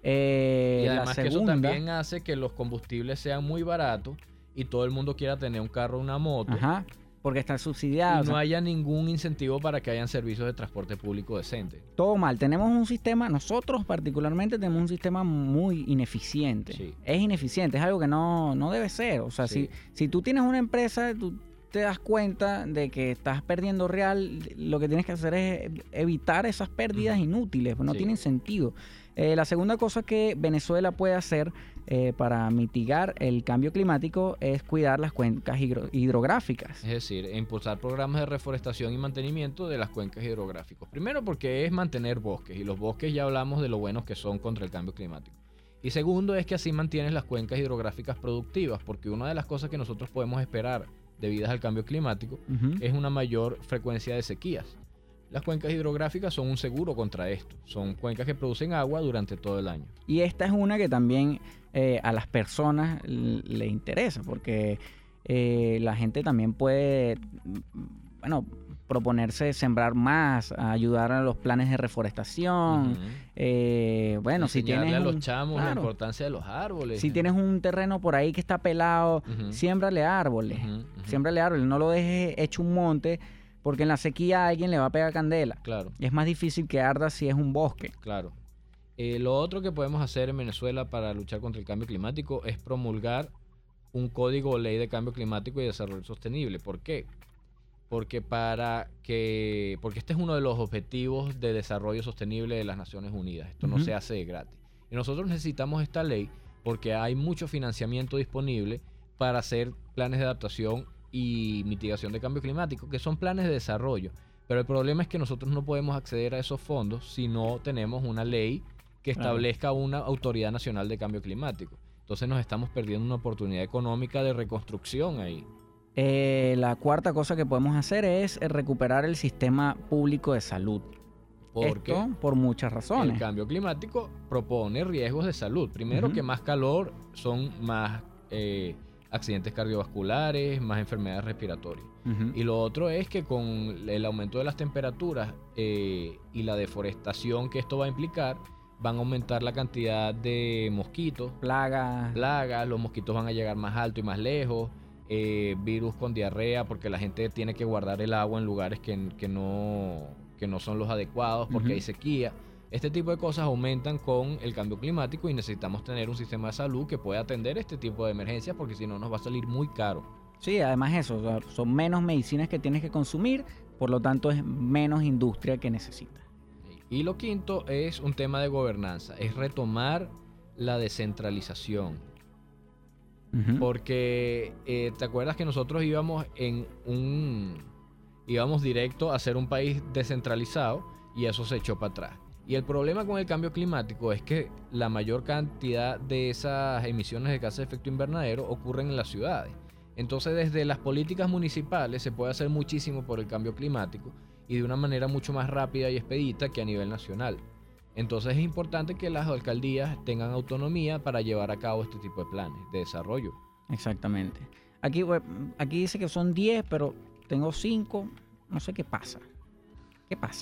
Eh, Y la además que eso segunda, también hace que los combustibles sean muy baratos y todo el mundo quiera tener un carro o una moto. Ajá, porque está subsidiado. Y o sea, no haya ningún incentivo para que hayan servicios de transporte público decente. todo mal. Tenemos un sistema, nosotros particularmente tenemos un sistema muy ineficiente. Sí. Es ineficiente, es algo que no, no debe ser. O sea, Sí. si, si tú tienes una empresa, tú te das cuenta de que estás perdiendo real, lo que tienes que hacer es evitar esas pérdidas Ujú. inútiles, pues no Sí. tienen sentido. Eh, la segunda cosa que Venezuela puede hacer eh, para mitigar el cambio climático es cuidar las cuencas hidro- hidrográficas. Es decir, impulsar programas de reforestación y mantenimiento de las cuencas hidrográficas. Primero porque es mantener bosques, y los bosques ya hablamos de lo buenos que son contra el cambio climático. Y segundo es que así mantienes las cuencas hidrográficas productivas, porque una de las cosas que nosotros podemos esperar debidas al cambio climático Ujú. es una mayor frecuencia de sequías. Las cuencas hidrográficas son un seguro contra esto. Son cuencas que producen agua durante todo el año. Y esta es una que también eh, a las personas l- le interesa, porque eh, la gente también puede, mm, bueno, proponerse sembrar más, ayudar a los planes de reforestación. Ujú. eh, bueno, si Enseñarle tienes a los un- chamos la claro, importancia de los árboles. si tienes un terreno por ahí que está pelado, Ujú. siémbrale árboles, Ujú, ujú. siémbrale árboles, no lo dejes hecho un monte, porque en la sequía a alguien le va a pegar candela. Claro. Y es más difícil que arda si es un bosque. Claro. Eh, lo otro que podemos hacer en Venezuela para luchar contra el cambio climático es promulgar un código o ley de cambio climático y desarrollo sostenible. ¿Por qué? Porque para que porque este es uno de los objetivos de desarrollo sostenible de las Naciones Unidas. Esto no Ujú. se hace de gratis. Y nosotros necesitamos esta ley porque hay mucho financiamiento disponible para hacer planes de adaptación y mitigación de cambio climático, que son planes de desarrollo. Pero el problema es que nosotros no podemos acceder a esos fondos si no tenemos una ley que Claro. establezca una autoridad nacional de cambio climático. Entonces nos estamos perdiendo una oportunidad económica de reconstrucción ahí. Eh, la cuarta cosa que podemos hacer es eh, recuperar el sistema público de salud. Porque esto por muchas razones. el cambio climático propone riesgos de salud. Primero, Ujú. que más calor son más eh, accidentes cardiovasculares, más enfermedades respiratorias. Ujú. Y lo otro es que con el aumento de las temperaturas eh, y la deforestación que esto va a implicar, van a aumentar la cantidad de mosquitos, Plagas. plagas, los mosquitos van a llegar más alto y más lejos, eh, virus con diarrea, porque la gente tiene que guardar el agua en lugares que, que, no, que no son los adecuados porque Ujú. hay sequía. Este tipo de cosas aumentan con el cambio climático y necesitamos tener un sistema de salud que pueda atender este tipo de emergencias, porque si no nos va a salir muy caro. Sí, además eso, o sea, son menos medicinas que tienes que consumir, por lo tanto es menos industria que necesitas. Y lo quinto es un tema de gobernanza, es retomar la descentralización. Ujú. Porque eh, te acuerdas que nosotros íbamos en un íbamos directo a ser un país descentralizado y eso se echó para atrás. Y el problema con el cambio climático es que la mayor cantidad de esas emisiones de gases de efecto invernadero ocurren en las ciudades. Entonces, desde las políticas municipales se puede hacer muchísimo por el cambio climático y de una manera mucho más rápida y expedita que a nivel nacional. Entonces es importante que las alcaldías tengan autonomía para llevar a cabo este tipo de planes de desarrollo. Exactamente. Aquí, we- aquí dice que son diez, pero tengo cinco. No sé qué pasa. ¿Qué pasa?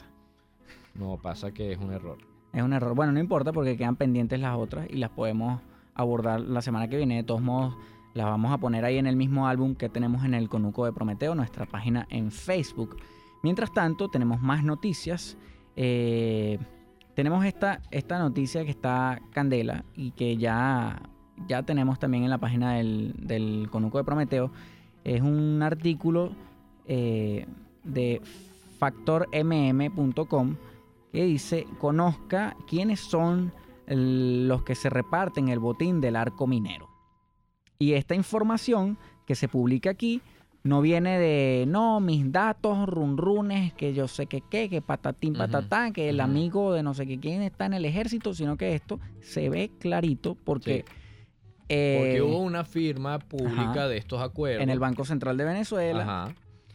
No pasa que es un error. Es un error. Bueno, no importa porque quedan pendientes las otras y las podemos abordar la semana que viene. De todos modos, las vamos a poner ahí en el mismo álbum que tenemos en el Conuco de Prometeo, nuestra página en Facebook. Mientras tanto, tenemos más noticias. Eh, tenemos esta, esta noticia que está candela y que ya, ya tenemos también en la página del, del Conuco de Prometeo. Es un artículo eh, de factor m m punto com que dice: conozca quiénes son el- los que se reparten el botín del arco minero. Y esta información que se publica aquí no viene de, no, mis datos, runrunes, que yo sé que qué, que patatín, Ujú, patatán, que el ujú. amigo de no sé qué quién está en el ejército, sino que esto se ve clarito porque, Sí. eh, Porque hubo una firma pública ajá. de estos acuerdos. en el Banco Central de Venezuela, Ajá.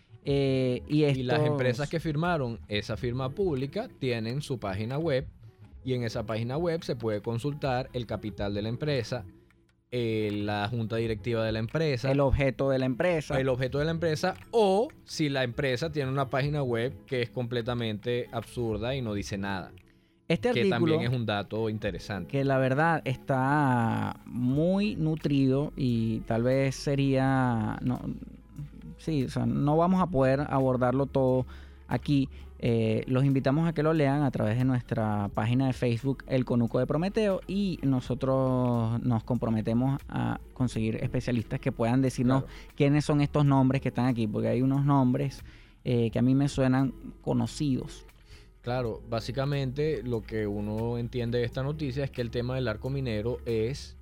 eh, y, Y las estos- empresas que firmaron esa firma pública tienen su página web y en esa página web se puede consultar el capital de la empresa, eh, la junta directiva de la empresa, el objeto de la empresa. el objeto de la empresa, o si la empresa tiene una página web que es completamente absurda y no dice nada, Este que artículo, también es un dato interesante. que la verdad está muy nutrido y tal vez sería, no, sí, o sea, no vamos a poder abordarlo todo aquí. Eh, los invitamos a que lo lean a través de nuestra página de Facebook, El Conuco de Prometeo, y nosotros nos comprometemos a conseguir especialistas que puedan decirnos Claro. quiénes son estos nombres que están aquí, porque hay unos nombres eh, que a mí me suenan conocidos. Claro, básicamente lo que uno entiende de esta noticia es que el tema del arco minero es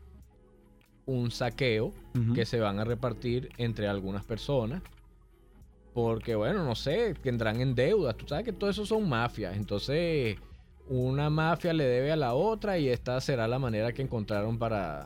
un saqueo Ujú. que se van a repartir entre algunas personas. Porque, bueno, no sé, tendrán en deudas. Tú sabes que todo eso son mafias. Entonces, una mafia le debe a la otra y esta será la manera que encontraron para,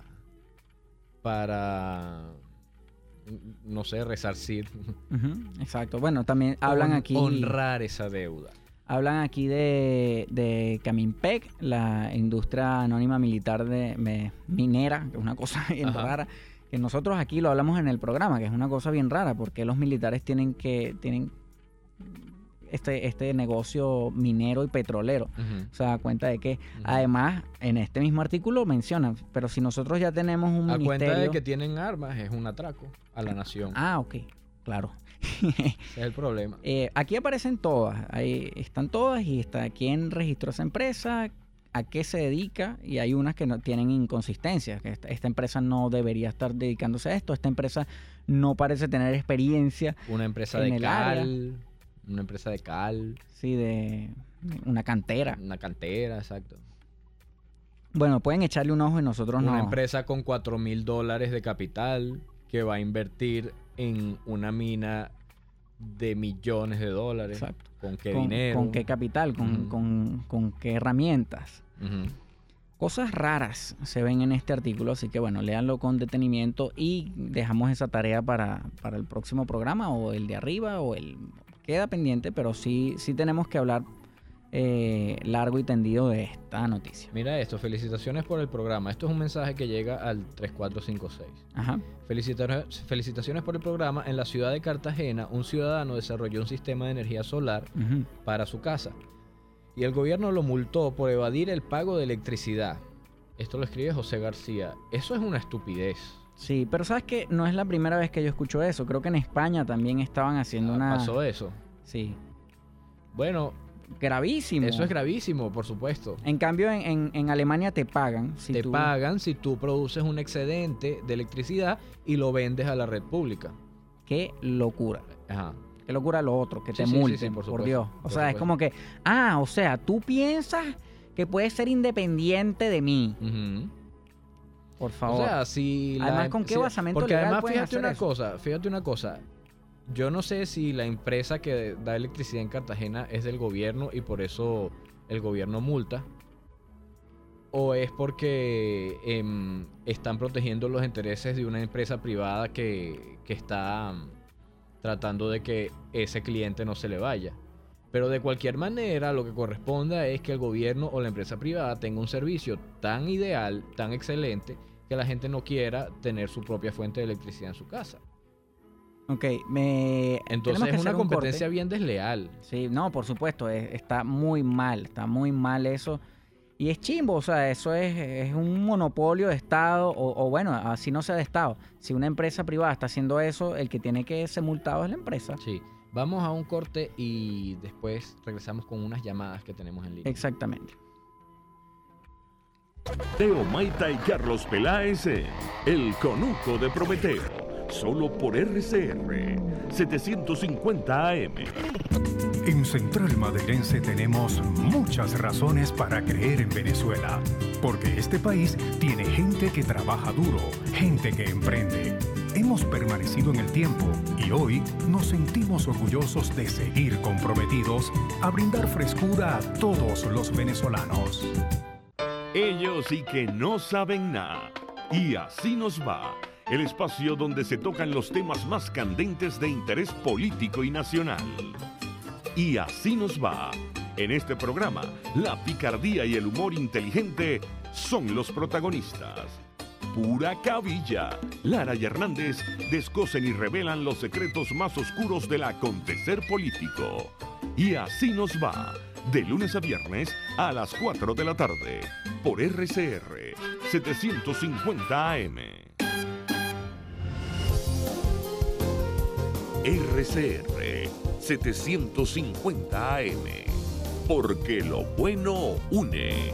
para, no sé, resarcir. Ujú, exacto. Bueno, también hablan Hon- aquí... Honrar esa deuda. Hablan aquí de, de Caminpec, la industria anónima militar de me- minera, que es una cosa bien Ajá. rara, que nosotros aquí lo hablamos en el programa, que es una cosa bien rara, porque los militares tienen que tienen este, este negocio minero y petrolero. Ujú, O sea, a cuenta de que, ujú. además, en este mismo artículo mencionan, pero si nosotros ya tenemos un A ministerio... cuenta de que tienen armas, es un atraco a la nación. Ah, ok, claro. Ese es el problema. Eh, aquí aparecen todas, ahí están todas y está quién registró esa empresa, a qué se dedica, y hay unas que no tienen inconsistencias, que esta, esta empresa no debería estar dedicándose a esto, esta empresa no parece tener experiencia, Una empresa en de el cal, área. una empresa de cal, sí, de de una cantera. una cantera, exacto. Bueno, pueden echarle un ojo y nosotros Una no. empresa con cuatro mil dólares de capital que va a invertir en una mina de millones de dólares. Exacto. ¿Con qué con, dinero? con qué capital, con, Ujú. con- con qué herramientas. Ujú. Cosas raras se ven en este artículo, así que bueno, léanlo con detenimiento y dejamos esa tarea para, para el próximo programa o el de arriba o el... Queda pendiente, pero sí, sí tenemos que hablar eh, largo y tendido de esta noticia. Mira esto, felicitaciones por el programa. Esto es un mensaje que llega al tres cuatro cinco seis. Ajá. Felicita- felicitaciones por el programa. En la ciudad de Cartagena, un ciudadano desarrolló un sistema de energía solar Ujú. para su casa. Y el gobierno lo multó por evadir el pago de electricidad. Esto lo escribe José García. Eso es una estupidez. Sí, pero sabes que no es la primera vez que yo escucho eso. Creo que en España también estaban haciendo Ah, una... ¿Pasó eso? Sí, Bueno, gravísimo. eso es gravísimo, por supuesto. En cambio, en, en- en Alemania te pagan. Si Te tú- pagan si tú produces un excedente de electricidad y lo vendes a la red pública. Qué locura. Ajá. Qué locura lo otro, que Sí, te sí, sí, multen, sí, por por, supuesto, Dios. O por sea, es supuesto. como que, ah, o sea, tú piensas que puedes ser independiente de mí, Ujú. por favor. O sea, si la Además, em- ¿con qué si- basamento Porque legal además, pueden fíjate hacer una eso? cosa, fíjate una cosa. Yo no sé si la empresa que da electricidad en Cartagena es del gobierno y por eso el gobierno multa. O es porque em, están protegiendo los intereses de una empresa privada que, que está mm, tratando de que ese cliente no se le vaya. Pero de cualquier manera, lo que corresponda es que el gobierno o la empresa privada tenga un servicio tan ideal, tan excelente, que la gente no quiera tener su propia fuente de electricidad en su casa. Ok, me... Entonces tenemos que es una hacer un competencia corte. bien desleal. Sí, no, por supuesto, es- está muy mal, está muy mal eso. Y es chimbo, o sea, eso es, es un monopolio de Estado, o, o bueno, así no sea de Estado. Si una empresa privada está haciendo eso, el que tiene que ser multado es la empresa. Sí. Vamos a un corte y después regresamos con unas llamadas que tenemos en línea. Exactamente. Teo Maita y Carlos Peláez en El Conuco de Prometeo. Solo por R C R setecientos cincuenta A M. En Central Madrilense tenemos muchas razones para creer en Venezuela, porque este país tiene gente que trabaja duro, gente que emprende. Hemos permanecido en el tiempo y hoy nos sentimos orgullosos de seguir comprometidos a brindar frescura a todos los venezolanos. Ellos sí que no saben nada. Y así nos va. El espacio donde se tocan los temas más candentes de interés político y nacional. Y así nos va. En este programa, la picardía y el humor inteligente son los protagonistas. Pura cabilla. Lara y Hernández descosen y revelan los secretos más oscuros del acontecer político. Y así nos va. De lunes a viernes a las cuatro de la tarde. Por R C R setecientos cincuenta A M. R C R setecientos cincuenta A M. Porque lo bueno une.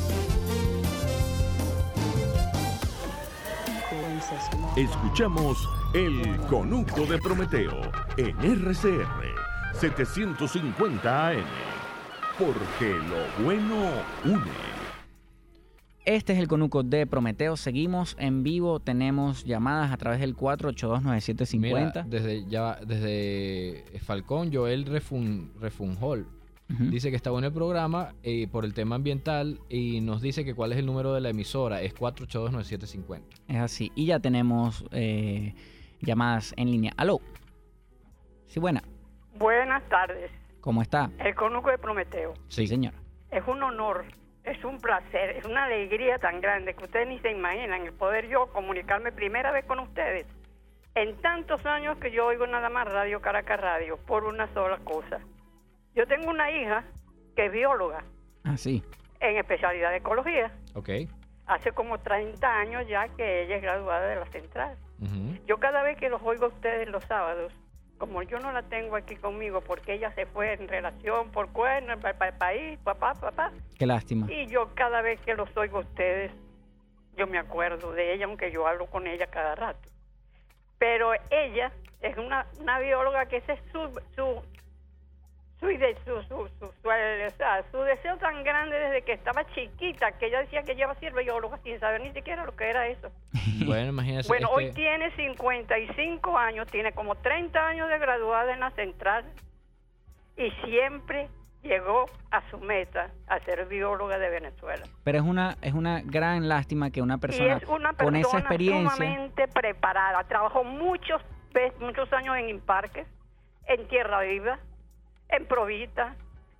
Escuchamos El Conuco de Prometeo en R C R setecientos cincuenta A M. Porque lo bueno une. Este es el Conuco de Prometeo. Seguimos en vivo. Tenemos llamadas a través del cuatro ocho dos nueve siete cinco Mira, cero. desde, ya, desde Falcón, Joel Refun, Refunjol Ujú. dice que está bueno el programa eh, por el tema ambiental y nos dice que cuál es el número de la emisora. Es cuatro ocho dos nueve siete cinco cero. Es así. Y ya tenemos eh, llamadas en línea. Aló. Sí, buena. Buenas tardes. ¿Cómo está? El Conuco de Prometeo. Sí, señora. Es un honor, es un placer, es una alegría tan grande que ustedes ni se imaginan el poder yo comunicarme primera vez con ustedes. En tantos años que yo oigo nada más Radio Caracas Radio por una sola cosa. Yo tengo una hija que es bióloga Ah, sí. en especialidad de ecología. Ok. Hace como treinta años ya que ella es graduada de la central. Ujú. Yo cada vez que los oigo a ustedes los sábados, como yo no la tengo aquí conmigo porque ella se fue en relación por cuernos para el país, papá, papá, Qué lástima. y yo cada vez que los oigo a ustedes, yo me acuerdo de ella, aunque yo hablo con ella cada rato. Pero ella es una, una bióloga que ese es su su su, ide- su, su, su, su, o sea, su deseo tan grande desde que estaba chiquita, que ella decía que ella iba a ser bióloga sin saber ni siquiera lo que era eso. Bueno, imagínese. Bueno, este- hoy tiene cincuenta y cinco años, tiene como treinta años de graduada en la central y siempre llegó a su meta, a ser bióloga de Venezuela. Pero es una, es una gran lástima que una persona, y es una con esa persona experiencia... sumamente preparada. Trabajó muchos, ve- muchos años en Imparques, en Tierra Viva, en Provita,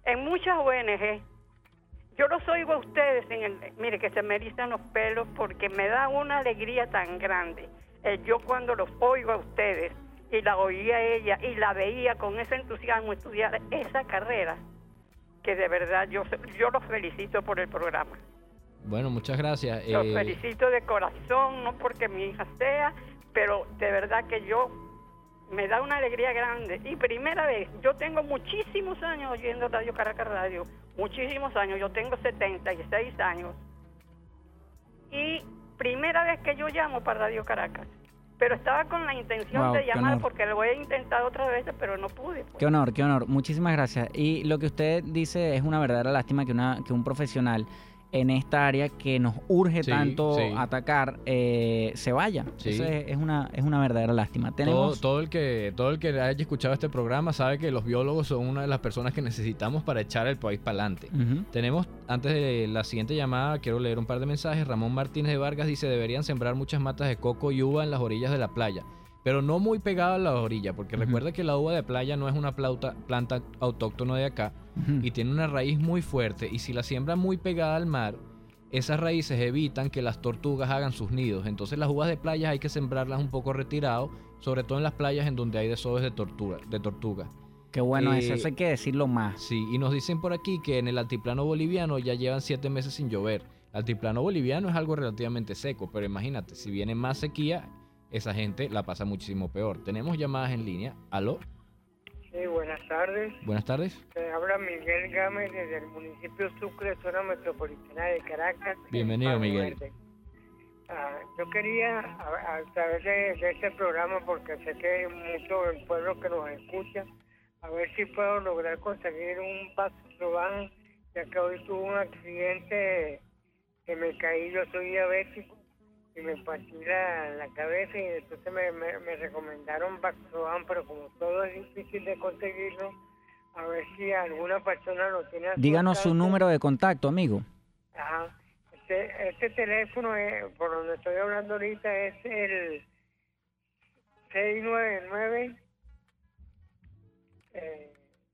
en muchas O N G, yo los oigo a ustedes, en el, mire que se me erizan los pelos porque me da una alegría tan grande. Eh, yo cuando los oigo a ustedes y la oía ella y la veía con ese entusiasmo estudiar esa carrera, que de verdad yo, yo los felicito por el programa. Bueno, muchas gracias. Los Eh, felicito de corazón, no porque mi hija sea, pero de verdad que yo me da una alegría grande. Y primera vez, yo tengo muchísimos años oyendo Radio Caracas Radio, muchísimos años, yo tengo setenta y seis años. Y primera vez que yo llamo para Radio Caracas, pero estaba con la intención Wow, de qué llamar honor. porque lo he intentado otras veces, pero no pude. pues. Qué honor, qué honor. Muchísimas gracias. Y lo que usted dice es una verdadera lástima que, una, que un profesional en esta área que nos urge Sí, tanto sí. atacar eh, se vaya. Sí. Eso es, es una, es una verdadera lástima. todo, Tenemos... todo el que todo el que haya escuchado este programa sabe que los biólogos son una de las personas que necesitamos para echar el país para adelante. Ujú. Tenemos, antes de la siguiente llamada, quiero leer un par de mensajes. Ramón Martínez de Vargas dice, deberían sembrar muchas matas de coco y uva en las orillas de la playa, pero no muy pegado a la orilla, porque Ujú. recuerda que la uva de playa no es una plauta- planta autóctona de acá Ujú. y tiene una raíz muy fuerte, y si la siembra muy pegada al mar, esas raíces evitan que las tortugas hagan sus nidos. Entonces las uvas de playa hay que sembrarlas un poco retirado, sobre todo en las playas en donde hay desoves de tortuga, de tortuga. Qué bueno Eh, eso, eso hay que decirlo más. Sí, y nos dicen por aquí que en el altiplano boliviano ya llevan siete meses sin llover. El altiplano boliviano es algo relativamente seco, pero imagínate, si viene más sequía, esa gente la pasa muchísimo peor. Tenemos llamadas en línea. ¿Aló? Sí, buenas tardes. Buenas tardes. Se habla Miguel Gámez desde el municipio Sucre, zona metropolitana de Caracas. Bienvenido, Palo Miguel. Verde. Ah, yo quería, a, a través de, de este programa, porque sé que hay mucho del pueblo que nos escucha, a ver si puedo lograr conseguir un Baxlovan, ya que hoy tuve un accidente que me caí, yo soy diabético, y me partí la, la cabeza, y entonces me, me, me recomendaron Baxlovan, pero como todo es difícil de conseguirlo, a ver si alguna persona lo tiene a su Díganos su alcance. número de contacto, amigo. Ajá. Este, este teléfono, es, por donde estoy hablando ahorita, es el seis nueve nueve. Eh,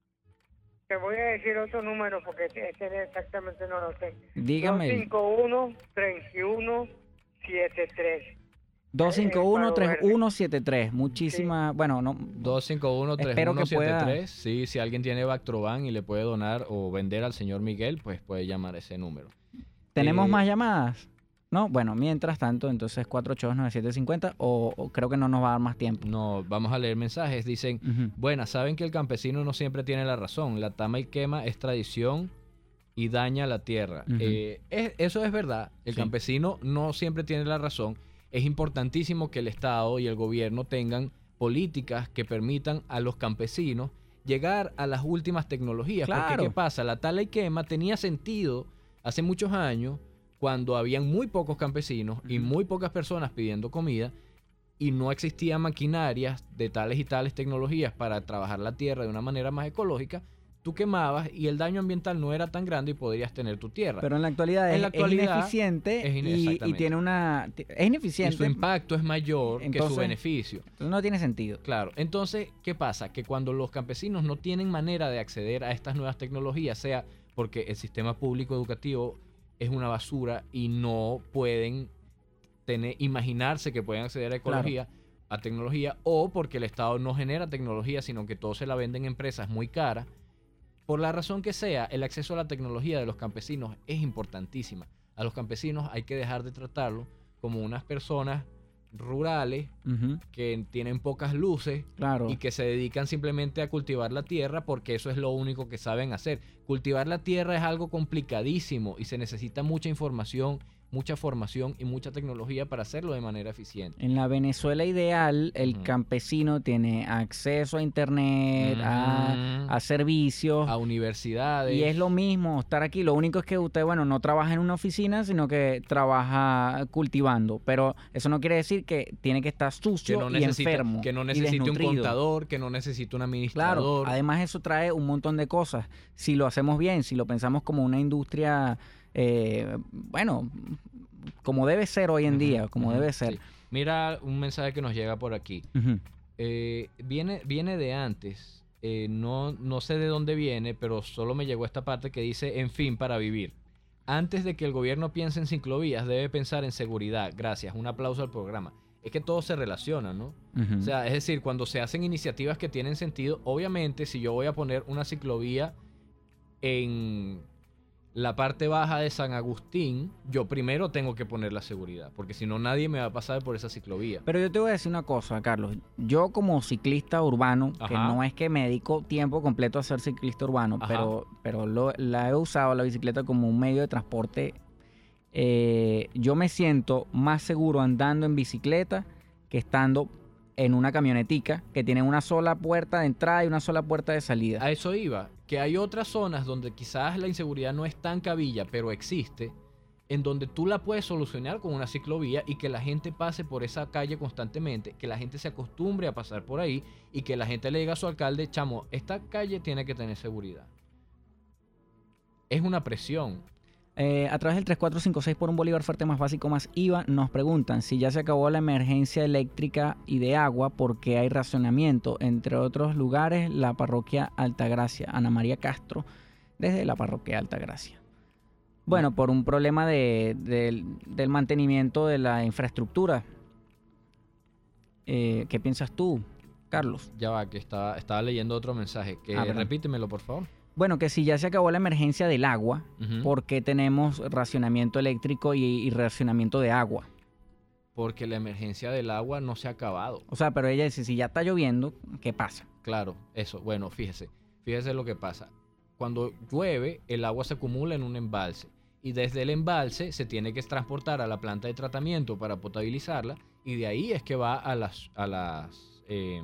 te voy a decir otro número porque este, este exactamente no lo sé. Dígame. dos cinco uno, tres uno siete tres. dos cinco uno, Palo tres Verde. uno siete tres. Muchísimas, bueno, no, dos cinco uno, tres Espero uno que siete pueda- tres. Sí, si alguien tiene Bactroban y le puede donar o vender al señor Miguel, pues puede llamar a ese número. ¿tenemos Eh, más llamadas? No, bueno, mientras tanto, entonces cuatro ocho dos, nueve siete cinco cero o, o creo que no nos va a dar más tiempo. No, vamos a leer mensajes. Dicen, Ujú. buenas, saben que el campesino no siempre tiene la razón. La tama y quema es tradición y daña la tierra. Ujú. Eh, es- eso es verdad. El Sí. campesino no siempre tiene la razón. Es importantísimo que el Estado y el gobierno tengan políticas que permitan a los campesinos llegar a las últimas tecnologías. Claro. Porque, ¿qué pasa? La tala y quema tenía sentido hace muchos años, cuando habían muy pocos campesinos y Ujú. muy pocas personas pidiendo comida, y no existían maquinarias de tales y tales tecnologías para trabajar la tierra de una manera más ecológica. Tú quemabas y el daño ambiental no era tan grande y podrías tener tu tierra. Pero en la actualidad, En es, la es actualidad ineficiente es ine- y- y, exactamente. tiene una... Es y ineficiente, su impacto es mayor que Entonces- su beneficio. entonces no tiene sentido. Claro, entonces, ¿qué pasa? Que cuando los campesinos no tienen manera de acceder a estas nuevas tecnologías, sea porque el sistema público educativo es una basura y no pueden tener, imaginarse que pueden acceder a ecología, a tecnología, o porque el Estado no genera tecnología, sino que todo se la venden empresas muy caras, por la razón que sea, el acceso a la tecnología de los campesinos es importantísima. A los campesinos hay que dejar de tratarlo como unas personas rurales Ujú, que tienen pocas luces claro. y que se dedican simplemente a cultivar la tierra porque eso es lo único que saben hacer. Cultivar la tierra es algo complicadísimo y se necesita mucha información, mucha formación y mucha tecnología para hacerlo de manera eficiente. En la Venezuela ideal, el Ujú. campesino tiene acceso a internet, a, Ujú. a servicios. A universidades. Y es lo mismo estar aquí. Lo único es que usted, bueno, no trabaja en una oficina, sino que trabaja cultivando. Pero eso no quiere decir que tiene que estar que sucio no y necesita, enfermo. que no y necesite un desnutrido. contador, que no necesite un Claro, administrador. además eso trae un montón de cosas. Si lo hacemos bien, si lo pensamos como una industria, eh, bueno, como debe ser hoy en Ujú, día, como ujú, debe ser. sí. Mira un mensaje que nos llega por aquí. Ujú. Eh, viene, viene de antes. eh, no, no sé de dónde viene, pero solo me llegó esta parte que dice, en fin, para vivir. Antes de que el gobierno piense en ciclovías, debe pensar en seguridad. Gracias, un aplauso al programa. Es que todo se relaciona, ¿no? Ujú. O sea, es decir, cuando se hacen iniciativas que tienen sentido, obviamente si yo voy a poner una ciclovía en la parte baja de San Agustín, yo primero tengo que poner la seguridad, porque si no nadie me va a pasar por esa ciclovía. Pero yo te voy a decir una cosa, Carlos. Yo como ciclista urbano, que Ajá. no es que me dedico tiempo completo a ser ciclista urbano, Ajá. pero, pero lo- la he usado la bicicleta como un medio de transporte. eh, yo me siento más seguro andando en bicicleta que estando en una camionetica que tiene una sola puerta de entrada y una sola puerta de salida. A eso iba, que hay otras zonas donde quizás la inseguridad no es tan cabilla, pero existe, en donde tú la puedes solucionar con una ciclovía y que la gente pase por esa calle constantemente, que la gente se acostumbre a pasar por ahí y que la gente le diga a su alcalde, chamo, esta calle tiene que tener seguridad. Es una presión. Eh, a través del tres cuatro cinco seis por un bolívar fuerte más básico más I V A nos preguntan si ya se acabó la emergencia eléctrica y de agua porque hay racionamiento, entre otros lugares la parroquia Altagracia. Ana María Castro desde la parroquia Altagracia. Bueno, por un problema de, del- del mantenimiento de la infraestructura. Eh, ¿Qué piensas tú, Carlos? Ya va, que estaba, estaba leyendo otro mensaje. Que Ah, perdón. repítemelo, por favor. Bueno, que si ya se acabó la emergencia del agua, Ujú. ¿por qué tenemos racionamiento eléctrico y, y racionamiento de agua? Porque la emergencia del agua no se ha acabado. O sea, pero ella dice, si ya está lloviendo, ¿qué pasa? Claro, eso. Bueno, fíjese. Fíjese lo que pasa. Cuando llueve, el agua se acumula en un embalse. Y desde el embalse se tiene que transportar a la planta de tratamiento para potabilizarla. Y de ahí es que va a las, a las, eh,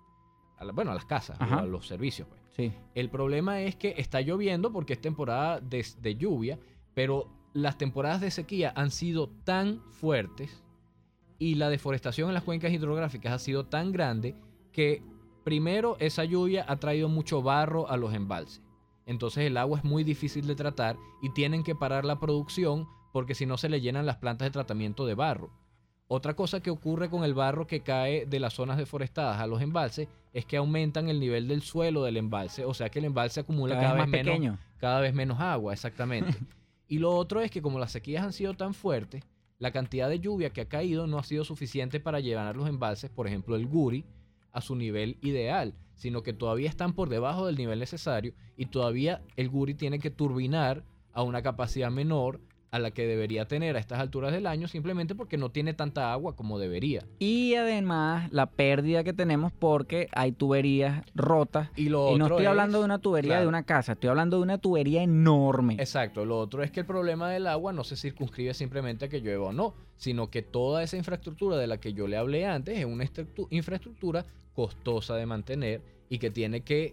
a la- bueno, a las casas, o Ajá. a los servicios. Pues. Sí. El problema es que está lloviendo porque es temporada de, de lluvia, pero las temporadas de sequía han sido tan fuertes y la deforestación en las cuencas hidrográficas ha sido tan grande que primero esa lluvia ha traído mucho barro a los embalses. Entonces el agua es muy difícil de tratar y tienen que parar la producción porque si no se le llenan las plantas de tratamiento de barro. Otra cosa que ocurre con el barro que cae de las zonas deforestadas a los embalses es que aumentan el nivel del suelo del embalse, o sea que el embalse acumula Cada cada, vez vez, más menos, pequeño. cada vez menos agua, exactamente. Y lo otro es que como las sequías han sido tan fuertes, la cantidad de lluvia que ha caído no ha sido suficiente para llevar los embalses, por ejemplo el Guri, a su nivel ideal, sino que todavía están por debajo del nivel necesario y todavía el Guri tiene que turbinar a una capacidad menor a la que debería tener a estas alturas del año simplemente porque no tiene tanta agua como debería. Y además la pérdida que tenemos porque hay tuberías rotas. Y lo Y no otro estoy es- hablando de una tubería claro. de una casa, estoy hablando de una tubería enorme. Exacto, lo otro es que el problema del agua no se circunscribe simplemente a que llueva o no, sino que toda esa infraestructura de la que yo le hablé antes es una estructu- infraestructura costosa de mantener y que tiene que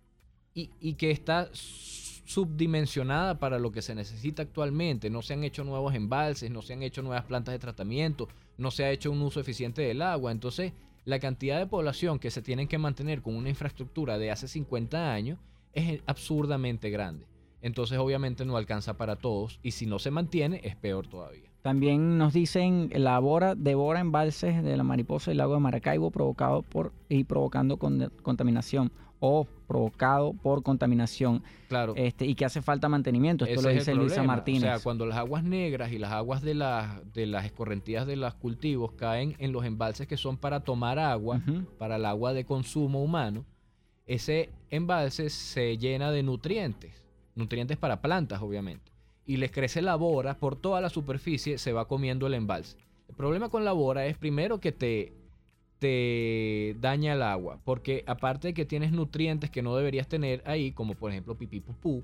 y, y que está subdimensionada para lo que se necesita actualmente. No se han hecho nuevos embalses, no se han hecho nuevas plantas de tratamiento, no se ha hecho un uso eficiente del agua. Entonces, la cantidad de población que se tienen que mantener con una infraestructura de hace cincuenta años es absurdamente grande. Entonces, obviamente, no alcanza para todos y si no se mantiene, es peor todavía. También nos dicen elabora, devora embalses de la mariposa del lago de Maracaibo provocado por y provocando con- contaminación o provocado por contaminación. Claro. Este, y que hace falta mantenimiento. Esto Ese lo es dice el Luisa problema. Martínez. O sea, cuando las aguas negras y las aguas de las, de las escorrentías de los cultivos caen en los embalses que son para tomar agua, Ujú. para el agua de consumo humano, ese embalse se llena de nutrientes, nutrientes para plantas, obviamente, y les crece la bora por toda la superficie, se va comiendo el embalse. El problema con la bora es primero que te, te daña el agua, porque aparte de que tienes nutrientes que no deberías tener ahí, como por ejemplo pipí pupú,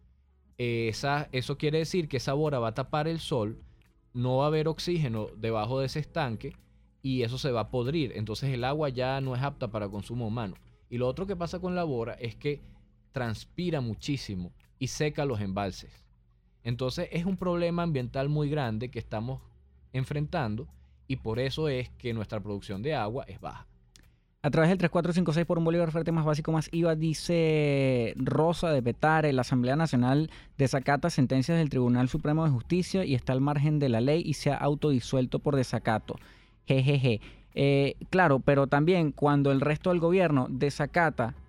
esa, eso quiere decir que esa bora va a tapar el sol, no va a haber oxígeno debajo de ese estanque y eso se va a podrir. Entonces el agua ya no es apta para consumo humano. Y lo otro que pasa con la bora es que transpira muchísimo y seca los embalses. Entonces es un problema ambiental muy grande que estamos enfrentando y por eso es que nuestra producción de agua es baja. A través del tres cuatro cinco seis por un bolívar fuerte más básico más I V A, dice Rosa de Petare, la Asamblea Nacional desacata sentencias del Tribunal Supremo de Justicia y está al margen de la ley y se ha autodisuelto por desacato. Jejeje. Eh, claro, pero también cuando el resto del gobierno desacata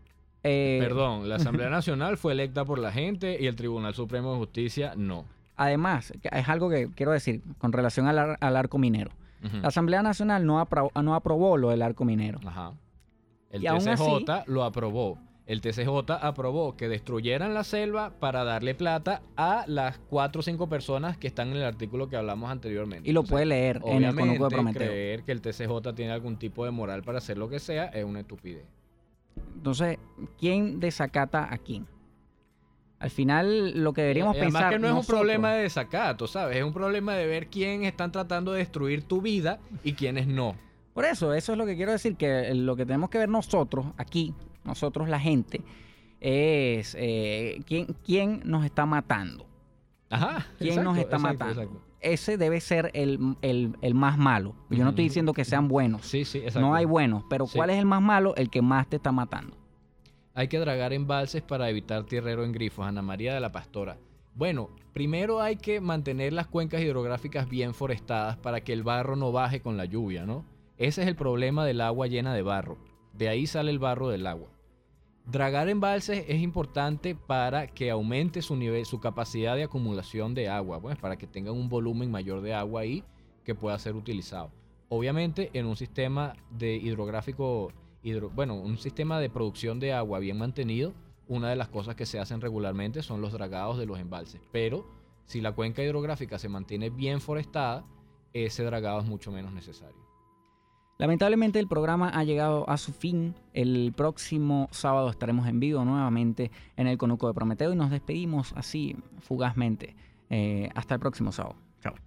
Eh, Perdón, la Asamblea Nacional fue electa por la gente y el Tribunal Supremo de Justicia no. Además, es algo que quiero decir con relación al, ar- al arco minero. Ujú. La Asamblea Nacional no, apro- no aprobó lo del arco minero. Ajá. El Y aún T C J así- lo aprobó. El T C J aprobó que destruyeran la selva para darle plata a las cuatro o cinco personas que están en el artículo que hablamos anteriormente. Y lo Entonces, puede leer en el obviamente, Conuco de Prometeo. creer que el T C J tiene algún tipo de moral para hacer lo que sea es una estupidez. Entonces, ¿quién desacata a quién? Al final, lo que deberíamos Y además pensar que no es nosotros- un problema de desacato, ¿sabes? Es un problema de ver quién están tratando de destruir tu vida y quiénes no. Por eso, eso es lo que quiero decir, que lo que tenemos que ver nosotros, aquí, nosotros la gente, es eh, quién, quién nos está matando. Ajá. ¿Quién exacto, nos está exacto, matando? exacto. Ese debe ser el, el- el más malo. Yo no estoy Ujú. diciendo que sean buenos. Sí, sí, exacto. No hay buenos, pero Sí. ¿cuál es el más malo? El que más te está matando. Hay que dragar embalses para evitar tierrero en grifos. Ana María de la Pastora. Bueno, primero hay que mantener las cuencas hidrográficas bien forestadas para que el barro no baje con la lluvia, ¿no? Ese es el problema del agua llena de barro. De ahí sale el barro del agua. Dragar embalses es importante para que aumente su nivel, su capacidad de acumulación de agua, pues, para que tengan un volumen mayor de agua ahí que pueda ser utilizado. Obviamente, en un sistema de hidrográfico, hidro, bueno, un sistema de producción de agua bien mantenido, una de las cosas que se hacen regularmente son los dragados de los embalses. Pero si la cuenca hidrográfica se mantiene bien forestada, ese dragado es mucho menos necesario. Lamentablemente el programa ha llegado a su fin. El próximo sábado estaremos en vivo nuevamente en el Conuco de Prometeo y nos despedimos así fugazmente. Eh, hasta el próximo sábado. Chao.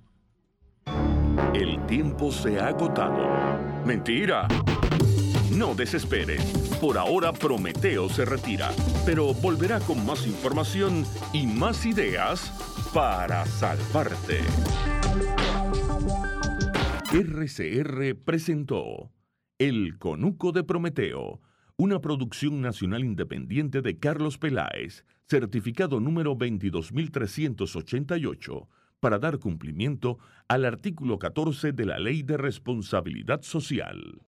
El tiempo se ha agotado. ¡Mentira! No desesperes. Por ahora Prometeo se retira, pero volverá con más información y más ideas para salvarte. R C R presentó El Conuco de Prometeo, una producción nacional independiente de Carlos Peláez, certificado número veintidós mil trescientos ochenta y ocho, para dar cumplimiento al artículo catorce de la Ley de Responsabilidad Social.